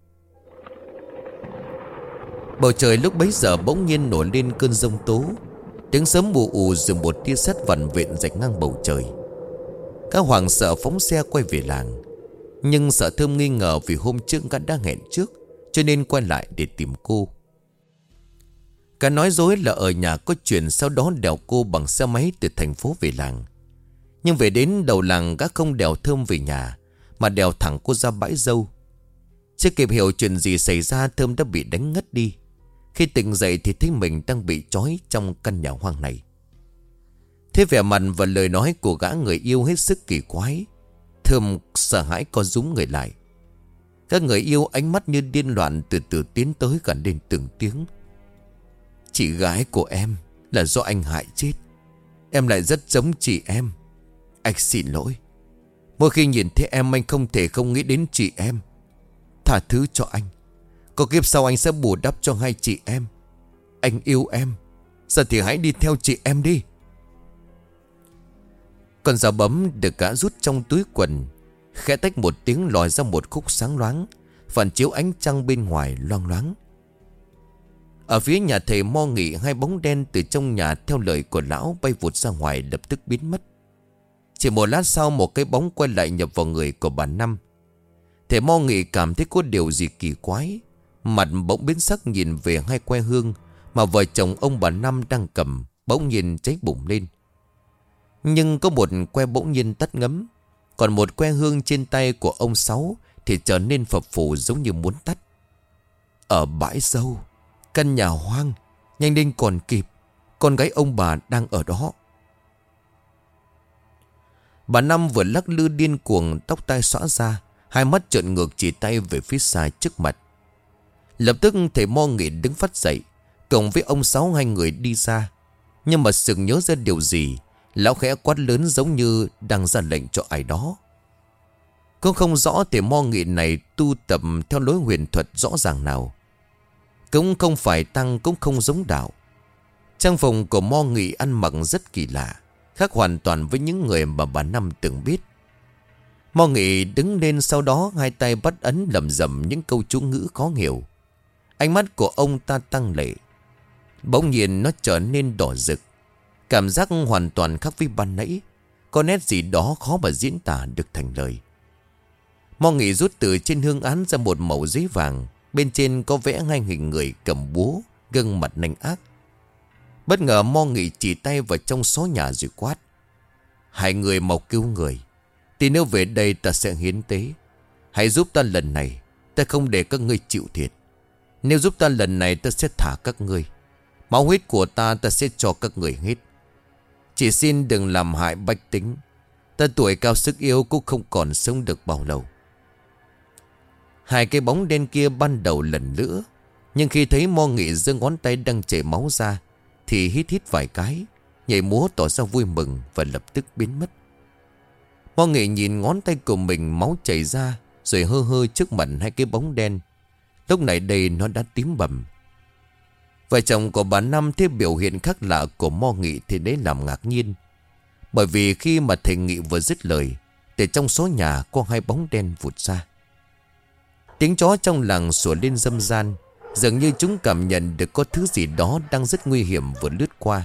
Bầu trời lúc bấy giờ bỗng nhiên nổi lên cơn giông tố. Tiếng sấm ù ù rồi một tia sét vằn vện rạch ngang bầu trời. Các hoàng sợ phóng xe quay về làng, nhưng sợ Thơm nghi ngờ vì hôm trước gã đã hẹn trước, cho nên quay lại để tìm cô. Cả nói dối là ở nhà có chuyện, sau đó đèo cô bằng xe máy từ thành phố về làng. Nhưng về đến đầu làng, gã không đèo Thơm về nhà mà đèo thẳng cô ra bãi dâu. Chưa kịp hiểu chuyện gì xảy ra, Thơm đã bị đánh ngất đi. Khi tỉnh dậy thì thấy mình đang bị trói trong căn nhà hoang này. Thế vẻ mặt và lời nói của gã người yêu hết sức kỳ quái. Thơm sợ hãi co rúm người lại. Các người yêu ánh mắt như điên loạn từ từ tiến tới gần đến từng tiếng. Chị gái của em là do anh hại chết. Em lại rất giống chị em. Anh xin lỗi. Mỗi khi nhìn thấy em, anh không thể không nghĩ đến chị em. Tha thứ cho anh. Có kiếp sau anh sẽ bù đắp cho hai chị em. Anh yêu em. Giờ thì hãy đi theo chị em đi. Con dao bấm được gã rút trong túi quần, khẽ tách một tiếng lòi ra một khúc sáng loáng, phản chiếu ánh trăng bên ngoài loang loáng. Ở phía nhà thầy Mo Nghị, hai bóng đen từ trong nhà theo lời của lão bay vụt ra ngoài, lập tức biến mất. Chỉ một lát sau, một cái bóng quay lại nhập vào người của bà Năm. Thầy Mo Nghị cảm thấy có điều gì kỳ quái. Mặt bỗng biến sắc nhìn về hai que hương mà vợ chồng ông bà Năm đang cầm, bỗng nhiên cháy bùng lên. Nhưng có một que bỗng nhiên tắt ngấm, còn một que hương trên tay của ông Sáu thì trở nên phập phù giống như muốn tắt. Ở bãi dâu, căn nhà hoang, nhanh lên còn kịp, con gái ông bà đang ở đó. Bà Năm vừa lắc lư điên cuồng, tóc tai xõa ra, hai mắt trợn ngược chỉ tay về phía xa trước mặt. Lập tức thầy Mo Nghị đứng phát dậy, cùng với ông Sáu hai người đi ra. Nhưng mà sực nhớ ra điều gì, lão khẽ quát lớn giống như đang ra lệnh cho ai đó. Cũng không rõ thầy Mo Nghị này tu tập theo lối huyền thuật rõ ràng nào. Cũng không phải tăng, cũng không giống đạo. Trang phục của Mo Nghị ăn mặc rất kỳ lạ, khác hoàn toàn với những người mà bà Năm từng biết. Mo Nghị đứng lên, sau đó hai tay bắt ấn lẩm rẩm những câu chú ngữ khó hiểu. Ánh mắt của ông ta tăng lệ. Bỗng nhiên nó trở nên đỏ rực. Cảm giác hoàn toàn khác với ban nãy. Có nét gì đó khó mà diễn tả được thành lời. Mo Nghị rút từ trên hương án ra một mẩu giấy vàng. Bên trên có vẽ hai hình người cầm búa, gương mặt nanh ác. Bất ngờ Mo Nghị chỉ tay vào trong xó nhà rồi quát: hai người mau cứu người, thì nếu về đây ta sẽ hiến tế. Hãy giúp ta lần này, ta không để các ngươi chịu thiệt. Nếu giúp ta lần này, ta sẽ thả các ngươi. Máu huyết của ta sẽ cho các người hết. Chỉ xin đừng làm hại bách tính. Ta tuổi cao sức yếu cũng không còn sống được bao lâu. Hai cái bóng đen kia ban đầu lần nữa, nhưng khi thấy Mo Nghị giơ ngón tay đang chảy máu ra thì hít vài cái, nhảy múa tỏ ra vui mừng và lập tức biến mất. Mo Nghị nhìn ngón tay của mình máu chảy ra, rồi hơ hơ trước mặt hai cái bóng đen. Lúc này đây nó đã tím bầm. Vợ chồng của bà Năm thấy biểu hiện khác lạ của Mo Nghị thì đấy làm ngạc nhiên. Bởi vì khi mà thầy Nghị vừa dứt lời thì trong số nhà có hai bóng đen vụt ra. Tiếng chó trong làng sủa lên râm ran, dường như chúng cảm nhận được có thứ gì đó đang rất nguy hiểm vừa lướt qua.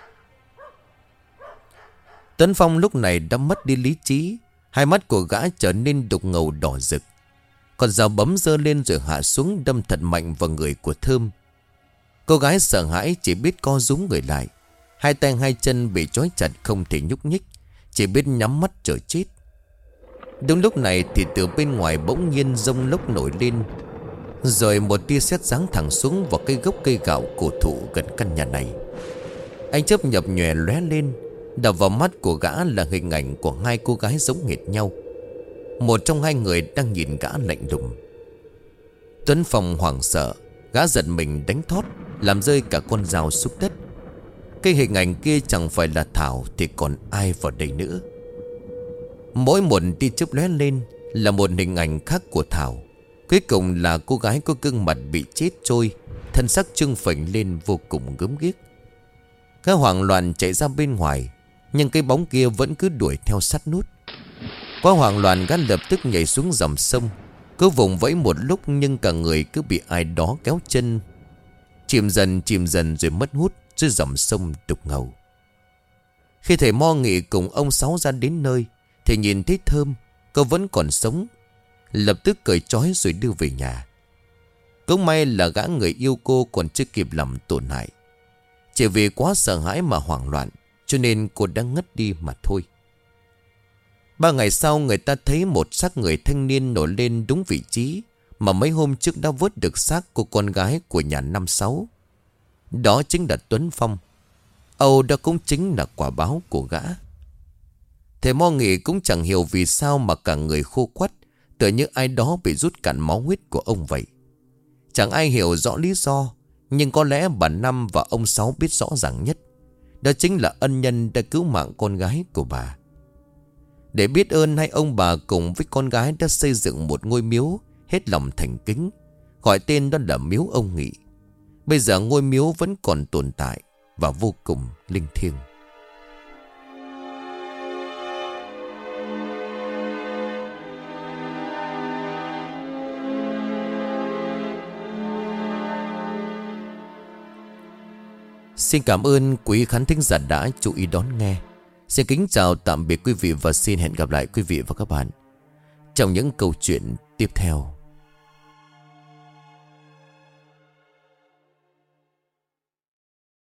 Tuấn Phong lúc này đã mất đi lý trí. Hai mắt của gã trở nên đục ngầu đỏ rực. Con dao bấm giơ lên rồi hạ xuống, đâm thật mạnh vào người của Thơm. Cô gái sợ hãi chỉ biết co rúm người lại. Hai tay hai chân bị trói chặt không thể nhúc nhích, chỉ biết nhắm mắt chờ chết. Đúng lúc này thì từ bên ngoài bỗng nhiên giông lốc nổi lên, rồi một tia sét giáng thẳng xuống vào cái gốc cây gạo cổ thụ gần căn nhà này. Ánh chớp nhập nhòe lóe lên, đập vào mắt của gã là hình ảnh của hai cô gái giống hệt nhau. Một trong hai người đang nhìn gã lạnh lùng. Tuấn Phong hoảng sợ, gã giật mình đánh thót, làm rơi cả con dao xuống đất. Cái hình ảnh kia chẳng phải là Thảo thì còn ai vào đây nữa. Mỗi một tia chớp lóe lên là một hình ảnh khác của Thảo. Cuối cùng là cô gái có gương mặt bị chết trôi, thân xác trưng phình lên vô cùng gớm ghiếc. Gã hoảng loạn chạy ra bên ngoài, nhưng cái bóng kia vẫn cứ đuổi theo sát nút. Quá hoảng loạn, gã lập tức nhảy xuống dòng sông. Cứ vùng vẫy một lúc nhưng cả người cứ bị ai đó kéo chân, chìm dần rồi mất hút dưới dòng sông đục ngầu. Khi thầy Mo Nghị cùng ông Sáu ra đến nơi thì nhìn thấy Thơm, cô vẫn còn sống. Lập tức cởi trói rồi đưa về nhà. Cũng may là gã người yêu cô còn chưa kịp làm tổn hại. Chỉ vì quá sợ hãi mà hoảng loạn, cho nên cô đã ngất đi mà thôi. 3 ngày sau, người ta thấy một xác người thanh niên nổi lên đúng vị trí mà mấy hôm trước đã vớt được xác của con gái của nhà năm Sáu. Đó chính là Tuấn Phong. Âu đó cũng chính là quả báo của gã. Thầy Mo Nghị cũng chẳng hiểu vì sao mà cả người khô quắt, tựa như ai đó bị rút cạn máu huyết của ông vậy. Chẳng ai hiểu rõ lý do, nhưng có lẽ bà Năm và ông Sáu biết rõ ràng nhất. Đó chính là ân nhân đã cứu mạng con gái của bà. Để biết ơn, hai ông bà cùng với con gái đã xây dựng một ngôi miếu hết lòng thành kính, gọi tên đó là miếu ông Nghị. Bây giờ ngôi miếu vẫn còn tồn tại và vô cùng linh thiêng. Xin cảm ơn quý khán thính giả đã chú ý đón nghe. Xin kính chào tạm biệt quý vị và xin hẹn gặp lại quý vị và các bạn trong những câu chuyện tiếp theo.